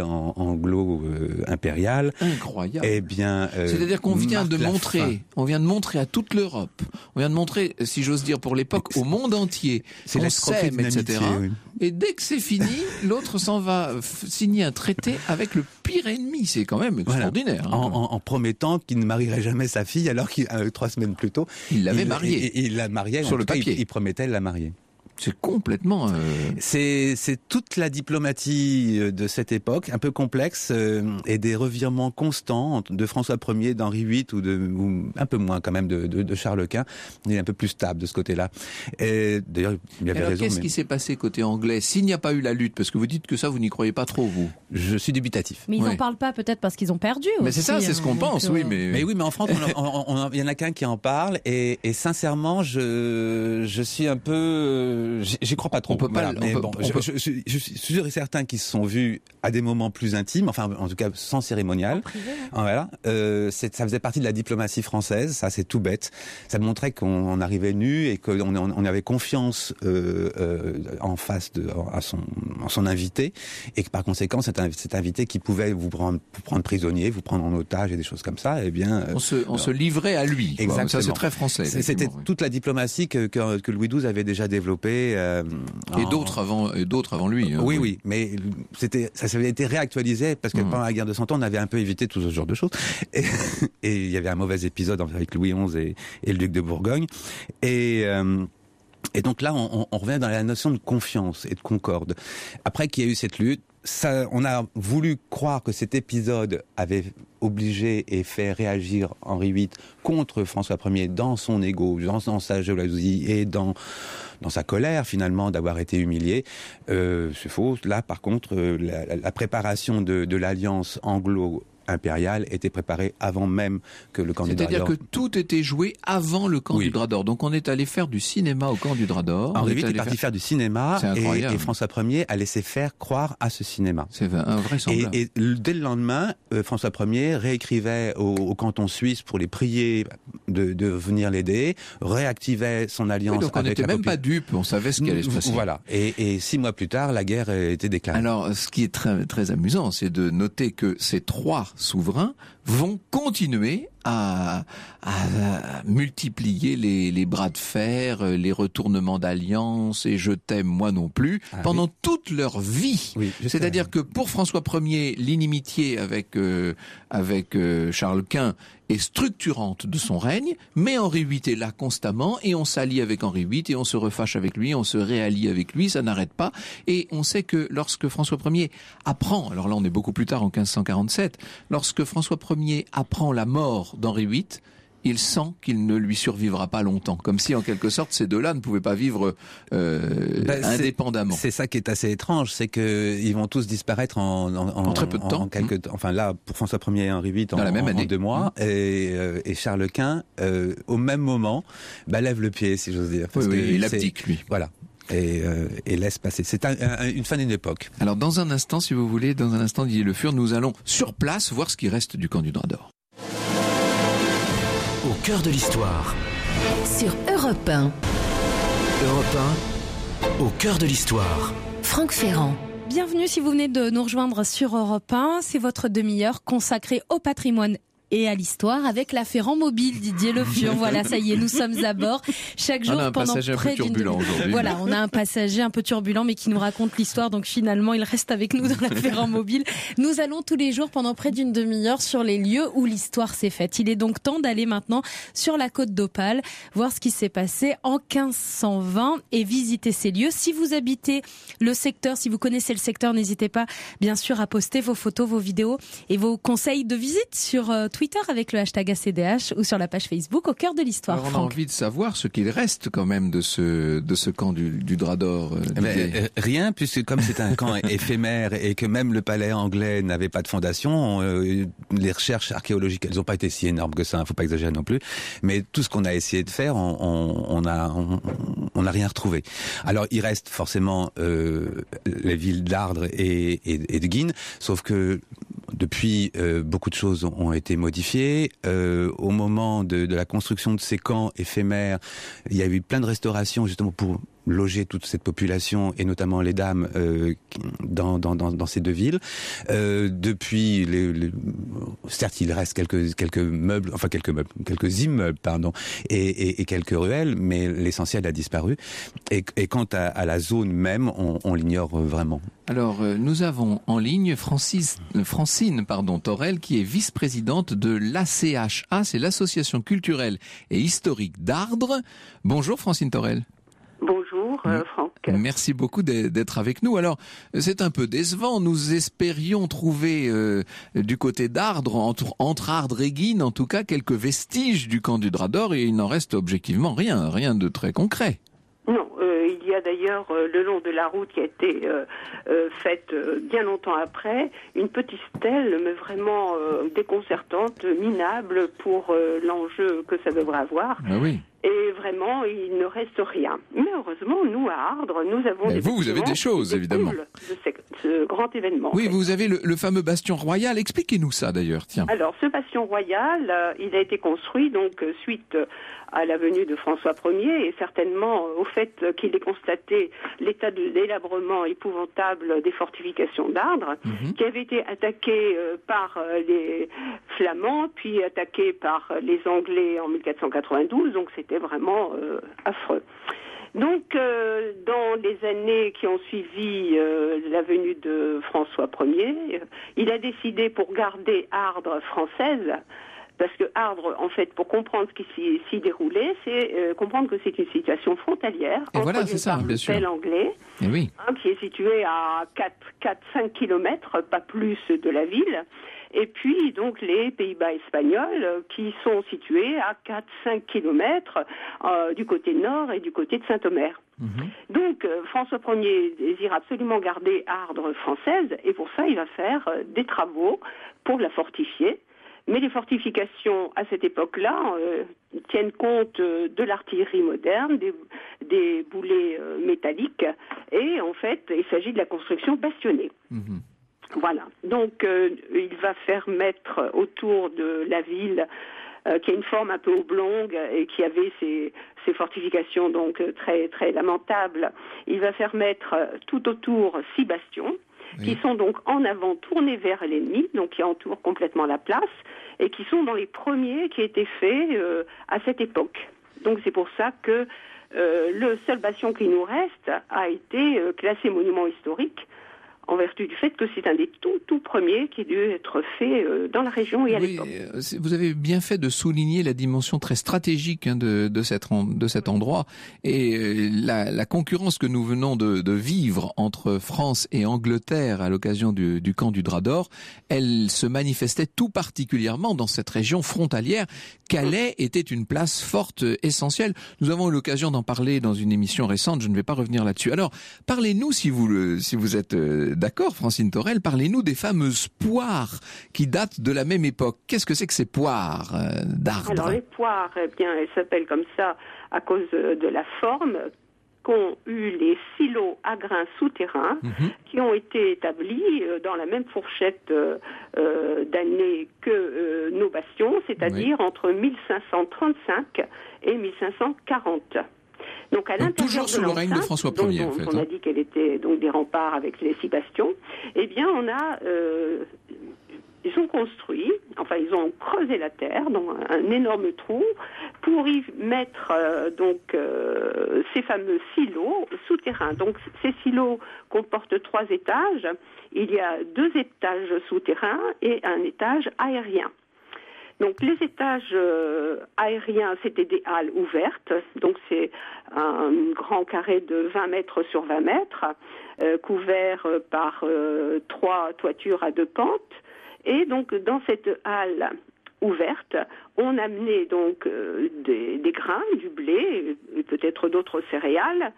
anglo-impérial. Incroyable. C'est-à-dire qu'on vient de montrer à toute l'Europe, on vient de montrer, si j'ose dire pour l'époque, au monde entier, qu'on s'aime, etc. Oui. Et dès que c'est fini, l'autre s'en va signer un traité avec le pire ennemi. C'est quand même extraordinaire. En promettant qu'il ne marierait jamais sa fille, alors qu'il 3 semaines plus tôt, il l'avait mariée. Il la mariait sur le papier. Il promettait de la marier. C'est complètement... C'est toute la diplomatie de cette époque, un peu complexe, et des revirements constants de François Ier, d'Henri VIII, ou un peu moins quand même de Charles Quint. Il est un peu plus stable de ce côté-là. Et d'ailleurs, il avait raison. Qu'est-ce qui s'est passé côté anglais s'il n'y a pas eu la lutte? Parce que vous dites que ça, vous n'y croyez pas trop, vous. Je suis dubitatif. Mais ils n'en parlent pas peut-être parce qu'ils ont perdu aussi. Mais c'est ça, c'est ce qu'on pense, oui. Mais en France, il y en a qu'un qui en parle, et sincèrement, je suis un peu... J'y crois pas trop. Je suis sûr et certain qu'ils se sont vus à des moments plus intimes, enfin en tout cas sans cérémonial. Voilà. Ça faisait partie de la diplomatie française. Ça, c'est tout bête. Ça montrait qu'on arrivait nu et qu'on avait confiance en face à son invité, et que par conséquent cet invité qui pouvait vous prendre prisonnier, vous prendre en otage et des choses comme ça, on se livrait à lui. Exactement. Ça, c'est très français. C'était toute la diplomatie que Louis XII avait déjà développée. Et d'autres avant lui. Oui, mais ça avait été réactualisé parce que pendant la guerre de 100 ans, on avait un peu évité tout ce genre de choses. Et il y avait un mauvais épisode avec Louis XI et le duc de Bourgogne. Et donc là, on revient dans la notion de confiance et de concorde. Après qu'il y a eu cette lutte, on a voulu croire que cet épisode avait obligé et fait réagir Henri VIII contre François Ier dans son ego, dans sa jalousie et dans sa colère finalement d'avoir été humilié. C'est faux. Là, par contre, la préparation de l'alliance anglo-impériale était préparée avant même que le camp du Drap d'Or. C'est-à-dire que tout était joué avant le camp du Drap d'Or. Donc on est allé faire du cinéma au camp du Drap d'Or. Henri VIII est parti faire du cinéma et François Ier a laissé faire croire à ce cinéma. C'est invraisemblable. Et dès le lendemain, François Ier réécrivait au canton suisse pour les prier de venir l'aider, réactivait son alliance donc avec on n'était même pas dupes, on savait ce qui allait se passer. Voilà. Et 6 mois plus tard, la guerre était déclarée. Alors, ce qui est très, très amusant, c'est de noter que ces 3 souverains vont continuer à multiplier les bras de fer, les retournements d'alliance et je t'aime moi non plus pendant toute leur vie. Oui, c'est-à-dire que pour François Ier, l'inimitié avec Charles Quint est structurante de son règne, mais Henri VIII est là constamment et on s'allie avec Henri VIII et on se refâche avec lui, on se réallie avec lui, ça n'arrête pas. Et on sait que lorsque François Ier apprend, alors là on est beaucoup plus tard en 1547, lorsque François Ier apprend la mort d'Henri VIII, il sent qu'il ne lui survivra pas longtemps. Comme si, en quelque sorte, ces deux-là ne pouvaient pas vivre indépendamment. C'est ça qui est assez étrange, c'est qu'ils vont tous disparaître en très peu de temps. Enfin là, pour François Ier et Henri VIII, la même année. En 2 mois. Et Charles Quint, au même moment, lève le pied, si j'ose dire. Parce il abdique, lui. Voilà. Et laisse passer. C'est une fin d'une époque. Alors, dans un instant, si vous voulez, Didier Le Fur, nous allons sur place voir ce qui reste du camp du Drap d'Or. Au cœur de l'histoire. Sur Europe 1. Europe 1, au cœur de l'histoire. Franck Ferrand. Bienvenue si vous venez de nous rejoindre sur Europe 1. C'est votre demi-heure consacrée au patrimoine et à l'histoire avec la Ferrand Mobile, Didier Le Fur. Voilà, ça y est, nous sommes à bord. Chaque jour, pendant près d'une demi-heure. Voilà, on a un passager un peu turbulent, mais qui nous raconte l'histoire. Donc finalement, il reste avec nous dans la Ferrand Mobile. Nous allons tous les jours pendant près d'une demi-heure sur les lieux où l'histoire s'est faite. Il est donc temps d'aller maintenant sur la côte d'Opale, voir ce qui s'est passé en 1520 et visiter ces lieux. Si vous habitez le secteur, si vous connaissez le secteur, n'hésitez pas, bien sûr, à poster vos photos, vos vidéos et vos conseils de visite sur Twitter avec le hashtag ACDH ou sur la page Facebook au cœur de l'histoire. Alors on a envie de savoir ce qu'il reste quand même de ce camp du Drap d'Or. Rien, puisque comme c'est un camp éphémère et que même le palais anglais n'avait pas de fondation, les recherches archéologiques, elles n'ont pas été si énormes que ça, faut pas exagérer non plus, mais tout ce qu'on a essayé de faire, on n'a rien retrouvé. Alors il reste forcément les villes d'Ardres et de Guînes, sauf que depuis, beaucoup de choses ont été modifiées. Au moment de la construction de ces camps éphémères, il y a eu plein de restaurations justement pour loger toute cette population et notamment les dames dans ces deux villes. Depuis, certes, il reste quelques meubles, quelques immeubles, pardon, et quelques ruelles, mais l'essentiel a disparu. Et quant à la zone même, on l'ignore vraiment. Alors, nous avons en ligne Francine Torel, qui est vice-présidente de l'ACHA, c'est l'Association culturelle et historique d'Ardres. Bonjour Francine Torel. Bonjour Franck. Merci beaucoup d'être avec nous. Alors, c'est un peu décevant. Nous espérions trouver du côté d'Ardres, entre Ardres et Guînes, en tout cas, quelques vestiges du camp du Drap d'Or, et il n'en reste objectivement rien de très concret. Non, il y a d'ailleurs le long de la route qui a été faite bien longtemps après, une petite stèle, mais vraiment déconcertante, minable pour l'enjeu que ça devrait avoir. Ah oui. Et vraiment, il ne reste rien. Mais heureusement, nous, à Ardres, nous avons vous avez des choses, évidemment. De ce grand événement. Oui, vous avez le fameux bastion royal. Expliquez-nous ça, d'ailleurs. Tiens. Alors, ce bastion royal, il a été construit donc suite à la venue de François Ier et certainement au fait qu'il ait constaté l'état de délabrement épouvantable des fortifications d'Ardres, qui avaient été attaquées par les Flamands, puis attaquées par les Anglais en 1492, donc c'était vraiment affreux. Donc, dans les années qui ont suivi la venue de François Ier, il a décidé, pour garder Ardres française, parce que Ardres, en fait, pour comprendre ce qui s'y déroulait, c'est comprendre que c'est une situation frontalière et entre voilà, c'est ça, bien sûr. Anglais, oui. Qui est situé à 4-5 kilomètres, pas plus, de la ville, et puis donc les Pays-Bas espagnols qui sont situés à 4-5 kilomètres du côté nord et du côté de Saint-Omer. Donc François Ier désire absolument garder Ardres française, et pour ça il va faire des travaux pour la fortifier. Mais les fortifications, à cette époque-là, tiennent compte de l'artillerie moderne, des boulets métalliques, et en fait, il s'agit de la construction bastonnée. Voilà. Donc, il va faire mettre autour de la ville, qui a une forme un peu oblongue et qui avait ces fortifications donc très, très lamentables, il va faire mettre tout autour 6 bastions, qui sont donc en avant tournés vers l'ennemi, donc qui entourent complètement la place, et qui sont dans les premiers qui étaient faits à cette époque. Donc c'est pour ça que le seul bastion qui nous reste a été classé monument historique en vertu du fait que c'est un des tout premiers qui a dû être fait dans la région et à l'époque. Vous avez bien fait de souligner la dimension très stratégique de cet endroit et la concurrence que nous venons de vivre entre France et Angleterre à l'occasion du camp du Drap d'Or, elle se manifestait tout particulièrement dans cette région frontalière. Calais était une place forte, essentielle. Nous avons eu l'occasion d'en parler dans une émission récente, je ne vais pas revenir là-dessus. Alors, parlez-nous, si vous êtes d'accord, Francine Torel, parlez-nous des fameuses poires qui datent de la même époque. Qu'est-ce que c'est que ces poires d'Ardres? Alors les poires, eh bien, elles s'appellent comme ça à cause de la forme qu'ont eu les silos à grains souterrains qui ont été établis dans la même fourchette d'années que nos bastions, c'est-à-dire entre 1535 et 1540. Donc à l'intérieur toujours sous le règne de François Ier, en fait. On a dit qu'elle était donc des remparts avec les 6 bastions. Eh bien, ils ont construit, ils ont creusé la terre dans un énorme trou pour y mettre ces fameux silos souterrains. Donc ces silos comportent 3 étages. Il y a 2 étages souterrains et un étage aérien. Donc les étages aériens, c'était des halles ouvertes. Donc c'est un grand carré de 20 mètres sur 20 mètres, couvert par 3 toitures à 2 pentes. Et donc dans cette halle ouverte, on amenait donc des grains, du blé, et peut-être d'autres céréales,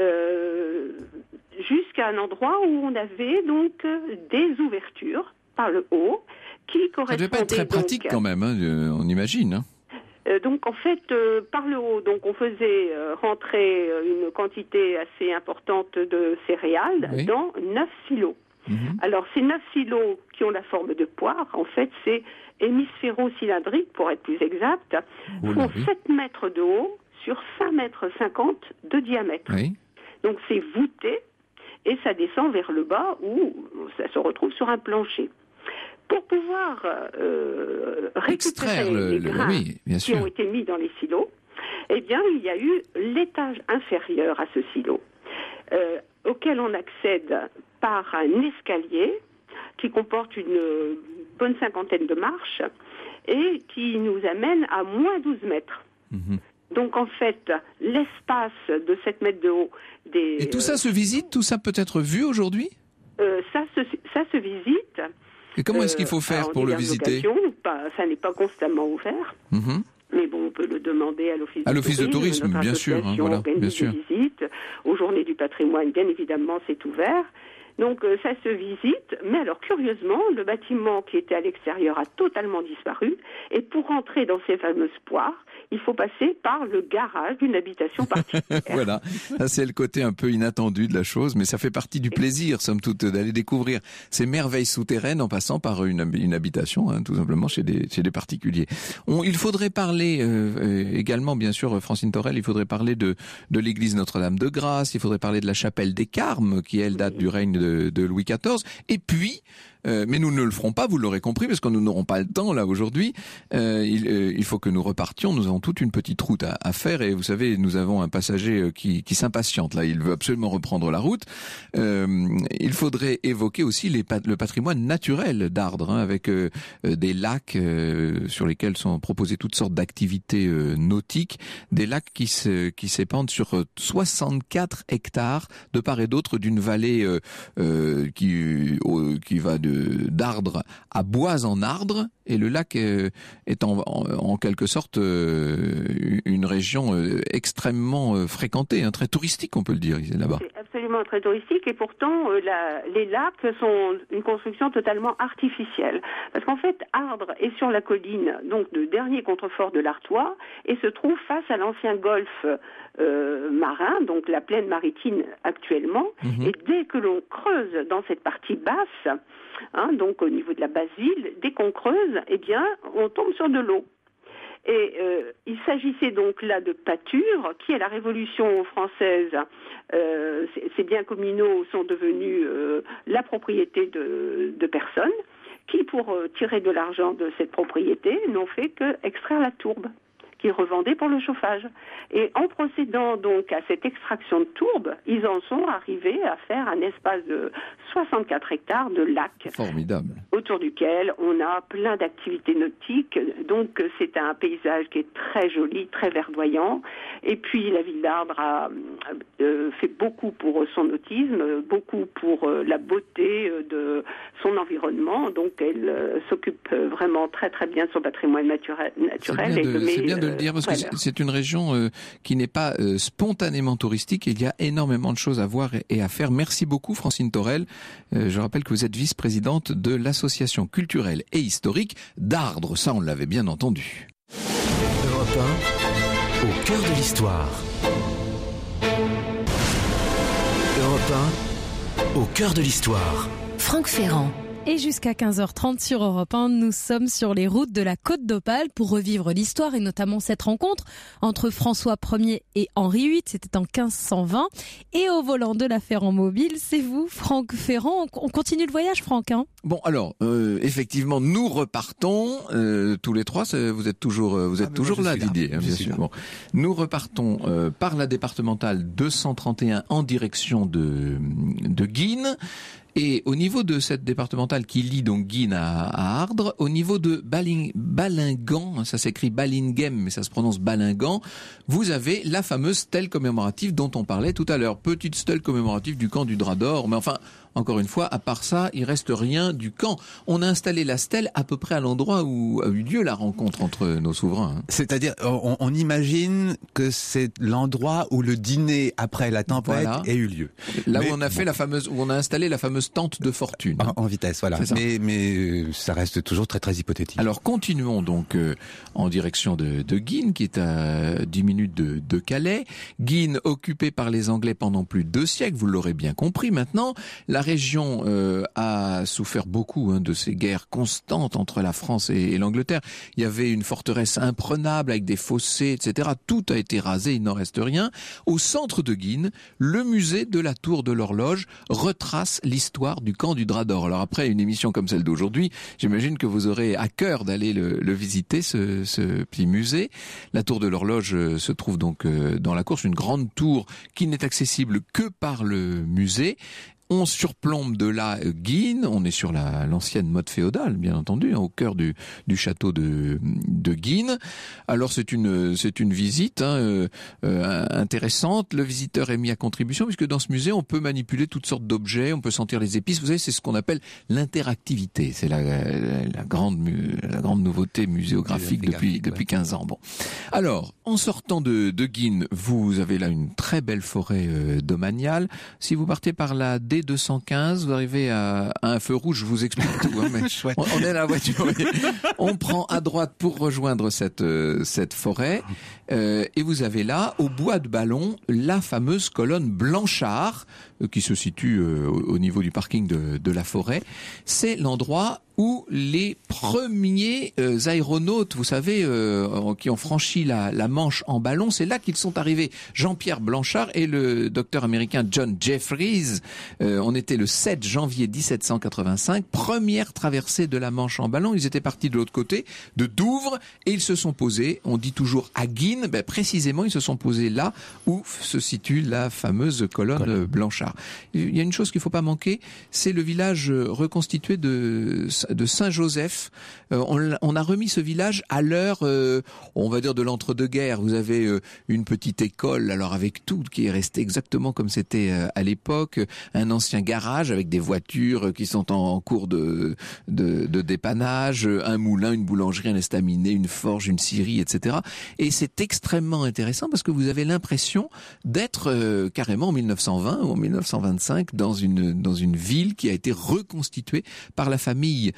jusqu'à un endroit où on avait donc des ouvertures par le haut qui correspondaient. Ça devait pas être très pratique quand même, on imagine. Donc en fait, par le haut, donc on faisait rentrer une quantité assez importante de céréales dans 9 silos. Alors ces 9 silos qui ont la forme de poire, en fait c'est hémisphéro-cylindriques pour être plus exact, font 7 mètres de haut sur 5,50 mètres de diamètre. Oui. Donc c'est voûté et ça descend vers le bas où ça se retrouve sur un plancher. Pour pouvoir récupérer les grains qui ont été mis dans les silos, eh bien il y a eu l'étage inférieur à ce silo, auquel on accède par un escalier qui comporte une bonne 50aine de marches et qui nous amène à moins 12 mètres. Donc en fait, l'espace de 7 mètres de haut Et tout ça se visite? Tout ça peut être vu aujourd'hui? Ça se visite. Et comment est-ce qu'il faut faire pour le visiter? Ça n'est pas constamment ouvert. Mais bon, on peut le demander à l'Office de tourisme, bien sûr. Bien sûr. Visite. Aux Journées du patrimoine, bien évidemment, c'est ouvert. Donc ça se visite, mais alors curieusement, le bâtiment qui était à l'extérieur a totalement disparu, et pour rentrer dans ces fameuses poires, il faut passer par le garage d'une habitation particulière. Voilà, ça c'est le côté un peu inattendu de la chose, mais ça fait partie du plaisir, somme toute, d'aller découvrir ces merveilles souterraines en passant par une habitation, tout simplement chez des particuliers. Il faudrait parler également, bien sûr, Francine Torel, il faudrait parler de l'église Notre-Dame de Grâce, il faudrait parler de la chapelle des Carmes, qui elle date du règne de Louis XIV, et puis mais nous ne le ferons pas, vous l'aurez compris, parce que nous n'aurons pas le temps là aujourd'hui. Il faut que nous repartions. Nous avons toute une petite route à faire, et vous savez, nous avons un passager qui s'impatiente là. Il veut absolument reprendre la route. Il faudrait évoquer aussi le patrimoine naturel d'Ardres, avec des lacs sur lesquels sont proposées toutes sortes d'activités nautiques, des lacs qui s'épandent sur 64 hectares de part et d'autre d'une vallée qui va d'Ardres à Bois-en-Ardres, et le lac est en quelque sorte une région extrêmement fréquentée, très touristique, on peut le dire là-bas. C'est absolument très touristique, et pourtant les lacs sont une construction totalement artificielle, parce qu'en fait Ardres est sur la colline, donc le dernier contrefort de l'Artois, et se trouve face à l'ancien golfe marin, donc la plaine maritime actuellement. Et dès que l'on creuse dans cette partie basse, donc au niveau de la basile, dès qu'on creuse, eh bien, on tombe sur de l'eau. Et il s'agissait donc là de pâtures qui, à la Révolution française, ces biens communaux sont devenus la propriété de personnes qui, pour tirer de l'argent de cette propriété, n'ont fait que extraire la tourbe. qu'ils revendaient pour le chauffage. Et en procédant donc à cette extraction de tourbe, ils en sont arrivés à faire un espace de 64 hectares de lacs. Formidable. Autour duquel on a plein d'activités nautiques. Donc c'est un paysage qui est très joli, très verdoyant. Et puis la ville d'Ardres a fait beaucoup pour son nautisme, beaucoup pour la beauté de son environnement. Donc elle s'occupe vraiment très très bien de son patrimoine naturel. C'est bien de le dire parce que c'est une région qui n'est pas spontanément touristique. Il y a énormément de choses à voir et à faire. Merci beaucoup Francine Thorel. Je rappelle que vous êtes vice-présidente de l'association culturelle et historique d'Ardres. Ça, on l'avait bien entendu. Europe 1, au cœur de l'histoire. Europe 1, au cœur de l'histoire. Franck Ferrand. Et jusqu'à 15h30 sur Europe 1, nous sommes sur les routes de la Côte d'Opale pour revivre l'histoire et notamment cette rencontre entre François Ier et Henri VIII. C'était en 1520. Et au volant de la Ferrand Mobile, c'est vous, Franck Ferrand. On continue le voyage, Franck, hein ? Bon, alors, effectivement, nous repartons tous les trois. Vous êtes toujours là, Didier, bien sûr. Bon. Nous repartons par la départementale 231 en direction de Guînes. Et au niveau de cette départementale qui lie donc Guînes à Ardres, au niveau de Balingan, ça s'écrit Balinghem, mais ça se prononce Balingan, vous avez la fameuse stèle commémorative dont on parlait tout à l'heure. Petite stèle commémorative du camp du Drap d'Or, mais enfin, encore une fois, à part ça, il reste rien du camp. On a installé la stèle à peu près à l'endroit où a eu lieu la rencontre entre nos souverains. Hein. C'est-à-dire, on imagine que c'est l'endroit où le dîner après la tempête a eu lieu. Là où on a fait où on a installé la fameuse tente de fortune. En vitesse, voilà. Mais ça reste toujours très très hypothétique. Alors continuons donc en direction de Guînes, qui est à 10 minutes de Calais. Guînes occupée par les Anglais pendant plus de 2 siècles, vous l'aurez bien compris maintenant. La région a souffert beaucoup de ces guerres constantes entre la France et l'Angleterre. Il y avait une forteresse imprenable avec des fossés, etc. Tout a été rasé, il n'en reste rien. Au centre de Guînes, le musée de la Tour de l'Horloge retrace l'histoire du camp du Drap d'Or. Alors après une émission comme celle d'aujourd'hui, j'imagine que vous aurez à cœur d'aller le visiter, ce petit musée. La Tour de l'Horloge se trouve donc dans la course, une grande tour qui n'est accessible que par le musée. On surplombe de là Guînes, on est sur l'ancienne motte féodale, bien entendu, au cœur du château de Guînes. Alors c'est une visite intéressante. Le visiteur est mis à contribution puisque dans ce musée on peut manipuler toutes sortes d'objets, on peut sentir les épices. Vous savez, c'est ce qu'on appelle l'interactivité. C'est la grande nouveauté muséographique depuis 15 ans. Bon, alors en sortant de Guînes, vous avez là une très belle forêt domaniale. Si vous partez par la D215, vous arrivez à un feu rouge, je vous explique tout. Mais on est à la voiture. On prend à droite pour rejoindre cette forêt. Et vous avez là, au bois de Ballon, la fameuse colonne Blanchard, qui se situe au niveau du parking de la forêt. C'est l'endroit où les premiers aéronautes, vous savez, qui ont franchi la Manche en ballon, c'est là qu'ils sont arrivés. Jean-Pierre Blanchard et le docteur américain John Jeffries. On était le 7 janvier 1785, première traversée de la Manche en ballon. Ils étaient partis de l'autre côté, de Douvres, et ils se sont posés, on dit toujours à Guînes, précisément ils se sont posés là où se situe la fameuse colonne Blanchard. Il y a une chose qu'il ne faut pas manquer, c'est le village reconstitué de Saint-Joseph. On a remis ce village à l'heure, on va dire, de l'entre-deux-guerres. Vous avez une petite école, alors avec tout qui est resté exactement comme c'était à l'époque, un ancien garage avec des voitures qui sont en cours de dépannage, un moulin, une boulangerie, un estaminet, une forge, une scierie, etc. Et c'est extrêmement intéressant parce que vous avez l'impression d'être carrément en 1920 ou en 1925 dans une ville qui a été reconstituée par la famille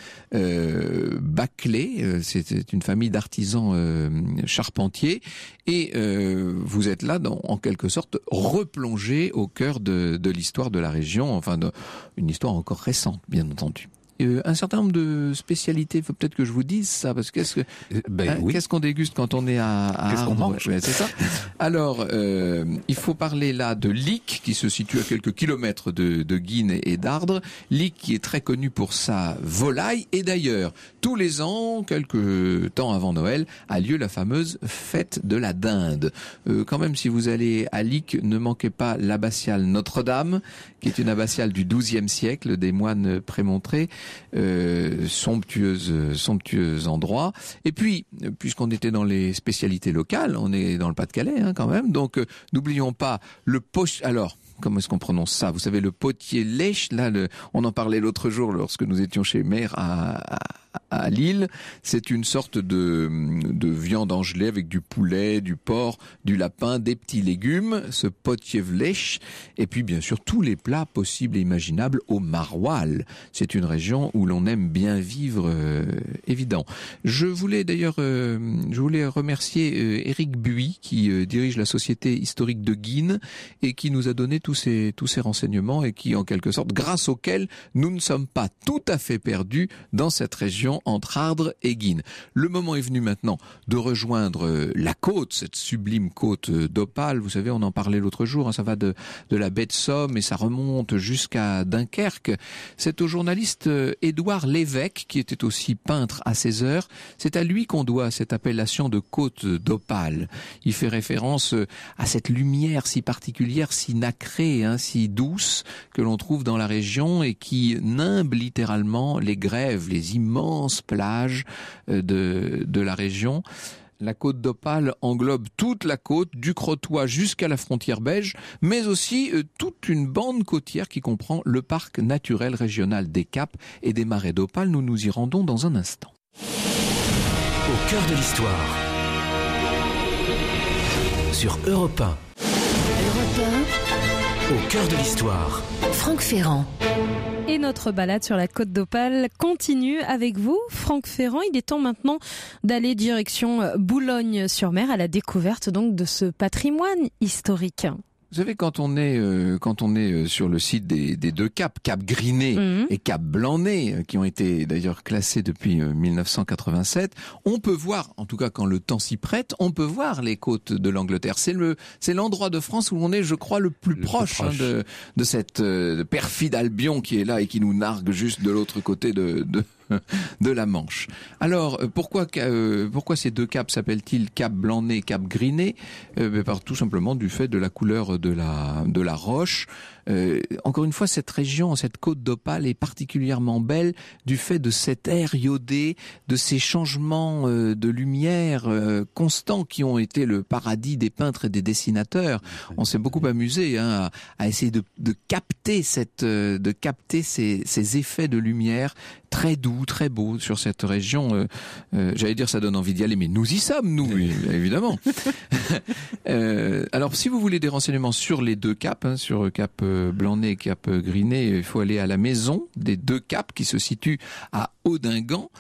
Baclay. C'est une famille d'artisans charpentiers et vous êtes là en quelque sorte replongé au cœur de l'histoire de la région, enfin une histoire encore récente, bien entendu. un certain nombre de spécialités. Il faut peut-être que je vous dise ça, parce que qu'est-ce qu'on déguste quand on est à qu'est-ce qu'on mange? Ouais, c'est ça. Alors, il faut parler là de Licques, qui se situe à quelques kilomètres de Guînes et d'Ardres. Licques qui est très connu pour sa volaille. Et d'ailleurs, tous les ans, quelques temps avant Noël, a lieu la fameuse fête de la dinde. Quand même, si vous allez à Licques, ne manquez pas l'abbatiale Notre-Dame, qui est une abbatiale du XIIe siècle, des moines prémontrés, somptueux endroit. Et puis, puisqu'on était dans les spécialités locales, on est dans le Pas-de-Calais quand même, donc n'oublions pas le poche. Alors, comment est-ce qu'on prononce ça? Vous savez, le potier lèche, là, on en parlait l'autre jour lorsque nous étions chez Mère à Lille. C'est une sorte de viande en gelée avec du poulet, du porc, du lapin, des petits légumes, ce potier lèche, et puis bien sûr tous les plats possibles et imaginables au maroilles. C'est une région où l'on aime bien vivre, évident. Je voulais remercier Éric Buy, qui dirige la Société historique de Guînes et qui nous a donné tous ces renseignements et qui, en quelque sorte, grâce auxquels nous ne sommes pas tout à fait perdus dans cette région entre Ardres et Guînes. Le moment est venu maintenant de rejoindre la côte, cette sublime côte d'Opale. Vous savez, on en parlait l'autre jour, ça va de la baie de Somme et ça remonte jusqu'à Dunkerque. C'est au journaliste Édouard Lévesque, qui était aussi peintre à ses heures. C'est à lui qu'on doit cette appellation de côte d'Opale. Il fait référence à cette lumière si particulière, si nacrée, si douce que l'on trouve dans la région et qui nimbe littéralement les grèves, les immenses plages de la région. La côte d'Opale englobe toute la côte, du Crotoy jusqu'à la frontière belge, mais aussi toute une bande côtière qui comprend le parc naturel régional des Caps et des Marais d'Opale. Nous nous y rendons dans un instant. Au cœur de l'histoire. Sur Europe 1. Europe 1. Au cœur de l'histoire. Franck Ferrand. Et notre balade sur la côte d'Opale continue avec vous, Franck Ferrand. Il est temps maintenant d'aller direction Boulogne-sur-Mer à la découverte donc de ce patrimoine historique. Vous savez, quand on est sur le site des deux caps, Cap Griné et Cap Blanc-Nez, qui ont été d'ailleurs classés depuis 1987, on peut voir, en tout cas quand le temps s'y prête, on peut voir les côtes de l'Angleterre. C'est l'endroit de France où on est, je crois, le plus proche. De cette perfide Albion qui est là et qui nous nargue juste de l'autre côté de la Manche. Alors, pourquoi ces deux caps s'appellent-ils Cap Blanc-Nez, Cap Griné? Tout simplement du fait de la couleur de la roche. Encore une fois, cette région, cette côte d'Opale est particulièrement belle du fait de cet air iodé, de ces changements de lumière constants qui ont été le paradis des peintres et des dessinateurs. On s'est beaucoup amusé à essayer de capter ces effets de lumière très doux, très beaux sur cette région. J'allais dire, ça donne envie d'y aller, mais nous y sommes, nous, évidemment. Alors, si vous voulez des renseignements sur les deux caps, sur Cap Blanc-Nez et Cap Griné, il faut aller à la maison des deux caps qui se situe à Audingan.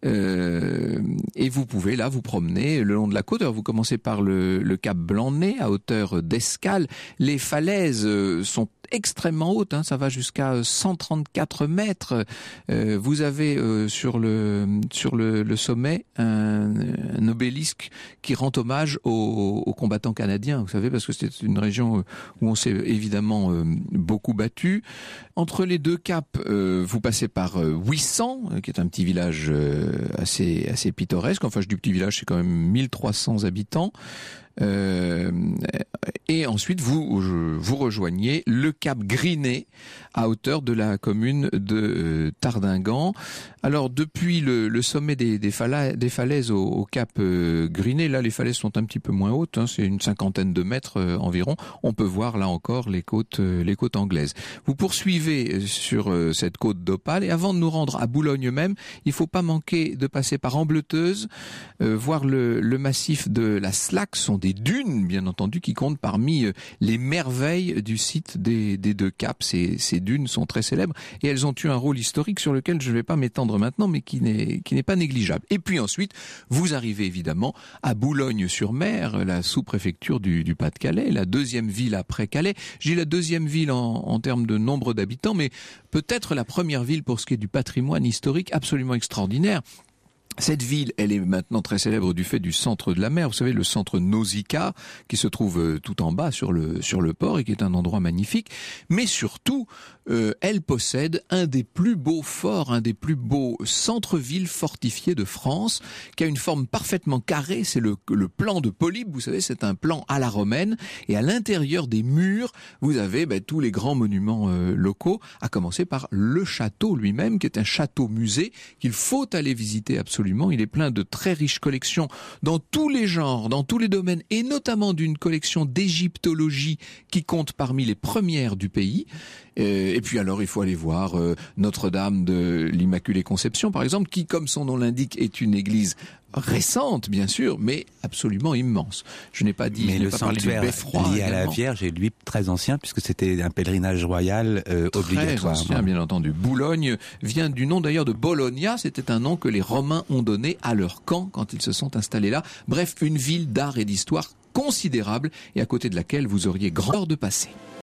Et vous pouvez là vous promener le long de la côte. Alors, vous commencez par le Cap Blanc-Nez à hauteur d'Escale. Les falaises sont extrêmement hautes, ça va jusqu'à 134 mètres. Vous avez sur le sommet un obélisque qui rend hommage aux combattants canadiens, vous savez, parce que c'est une région où on s'est évidemment beaucoup battu. Entre les deux caps, vous passez par Ouissant, qui est un petit village assez pittoresque. Enfin, je dis petit village, c'est quand même 1300 habitants. Et ensuite vous rejoignez le Cap Griné à hauteur de la commune de Tardingan. Alors depuis le sommet des falaises au Cap Griné, là les falaises sont un petit peu moins hautes, c'est une cinquantaine de mètres environ. On peut voir là encore les côtes anglaises. Vous poursuivez sur cette côte d'Opale et avant de nous rendre à Boulogne même, il faut pas manquer de passer par Ambleteuse, voir le massif de la Slack. Ce sont des des dunes, bien entendu, qui comptent parmi les merveilles du site des Deux Caps. Ces dunes sont très célèbres et elles ont eu un rôle historique sur lequel je ne vais pas m'étendre maintenant, mais qui n'est pas négligeable. Et puis ensuite, vous arrivez évidemment à Boulogne-sur-Mer, la sous-préfecture du Pas-de-Calais, la deuxième ville après Calais. J'ai la deuxième ville en termes de nombre d'habitants, mais peut-être la première ville pour ce qui est du patrimoine historique absolument extraordinaire. Cette ville, elle est maintenant très célèbre du fait du centre de la mer. Vous savez, le centre Nausicaa, qui se trouve tout en bas sur le port et qui est un endroit magnifique. Mais surtout, elle possède un des plus beaux forts, un des plus beaux centres-villes fortifiés de France, qui a une forme parfaitement carrée. C'est le plan de Polybe. Vous savez, c'est un plan à la romaine. Et à l'intérieur des murs, vous avez tous les grands monuments locaux, à commencer par le château lui-même, qui est un château-musée qu'il faut aller visiter absolument. Il est plein de très riches collections dans tous les genres, dans tous les domaines, et notamment d'une collection d'égyptologie qui compte parmi les premières du pays. Et puis alors, il faut aller voir Notre-Dame de l'Immaculée Conception, par exemple, qui, comme son nom l'indique, est une église récente, bien sûr, mais absolument immense. Je n'ai pas dit, mais le sanctuaire lié à la Vierge est lui très ancien, puisque c'était un pèlerinage royal obligatoire. Très ancien, bien entendu. Boulogne vient du nom d'ailleurs de Bologna. C'était un nom que les Romains ont donné à leur camp quand ils se sont installés là. Bref, une ville d'art et d'histoire considérable et à côté de laquelle vous auriez grand de passer.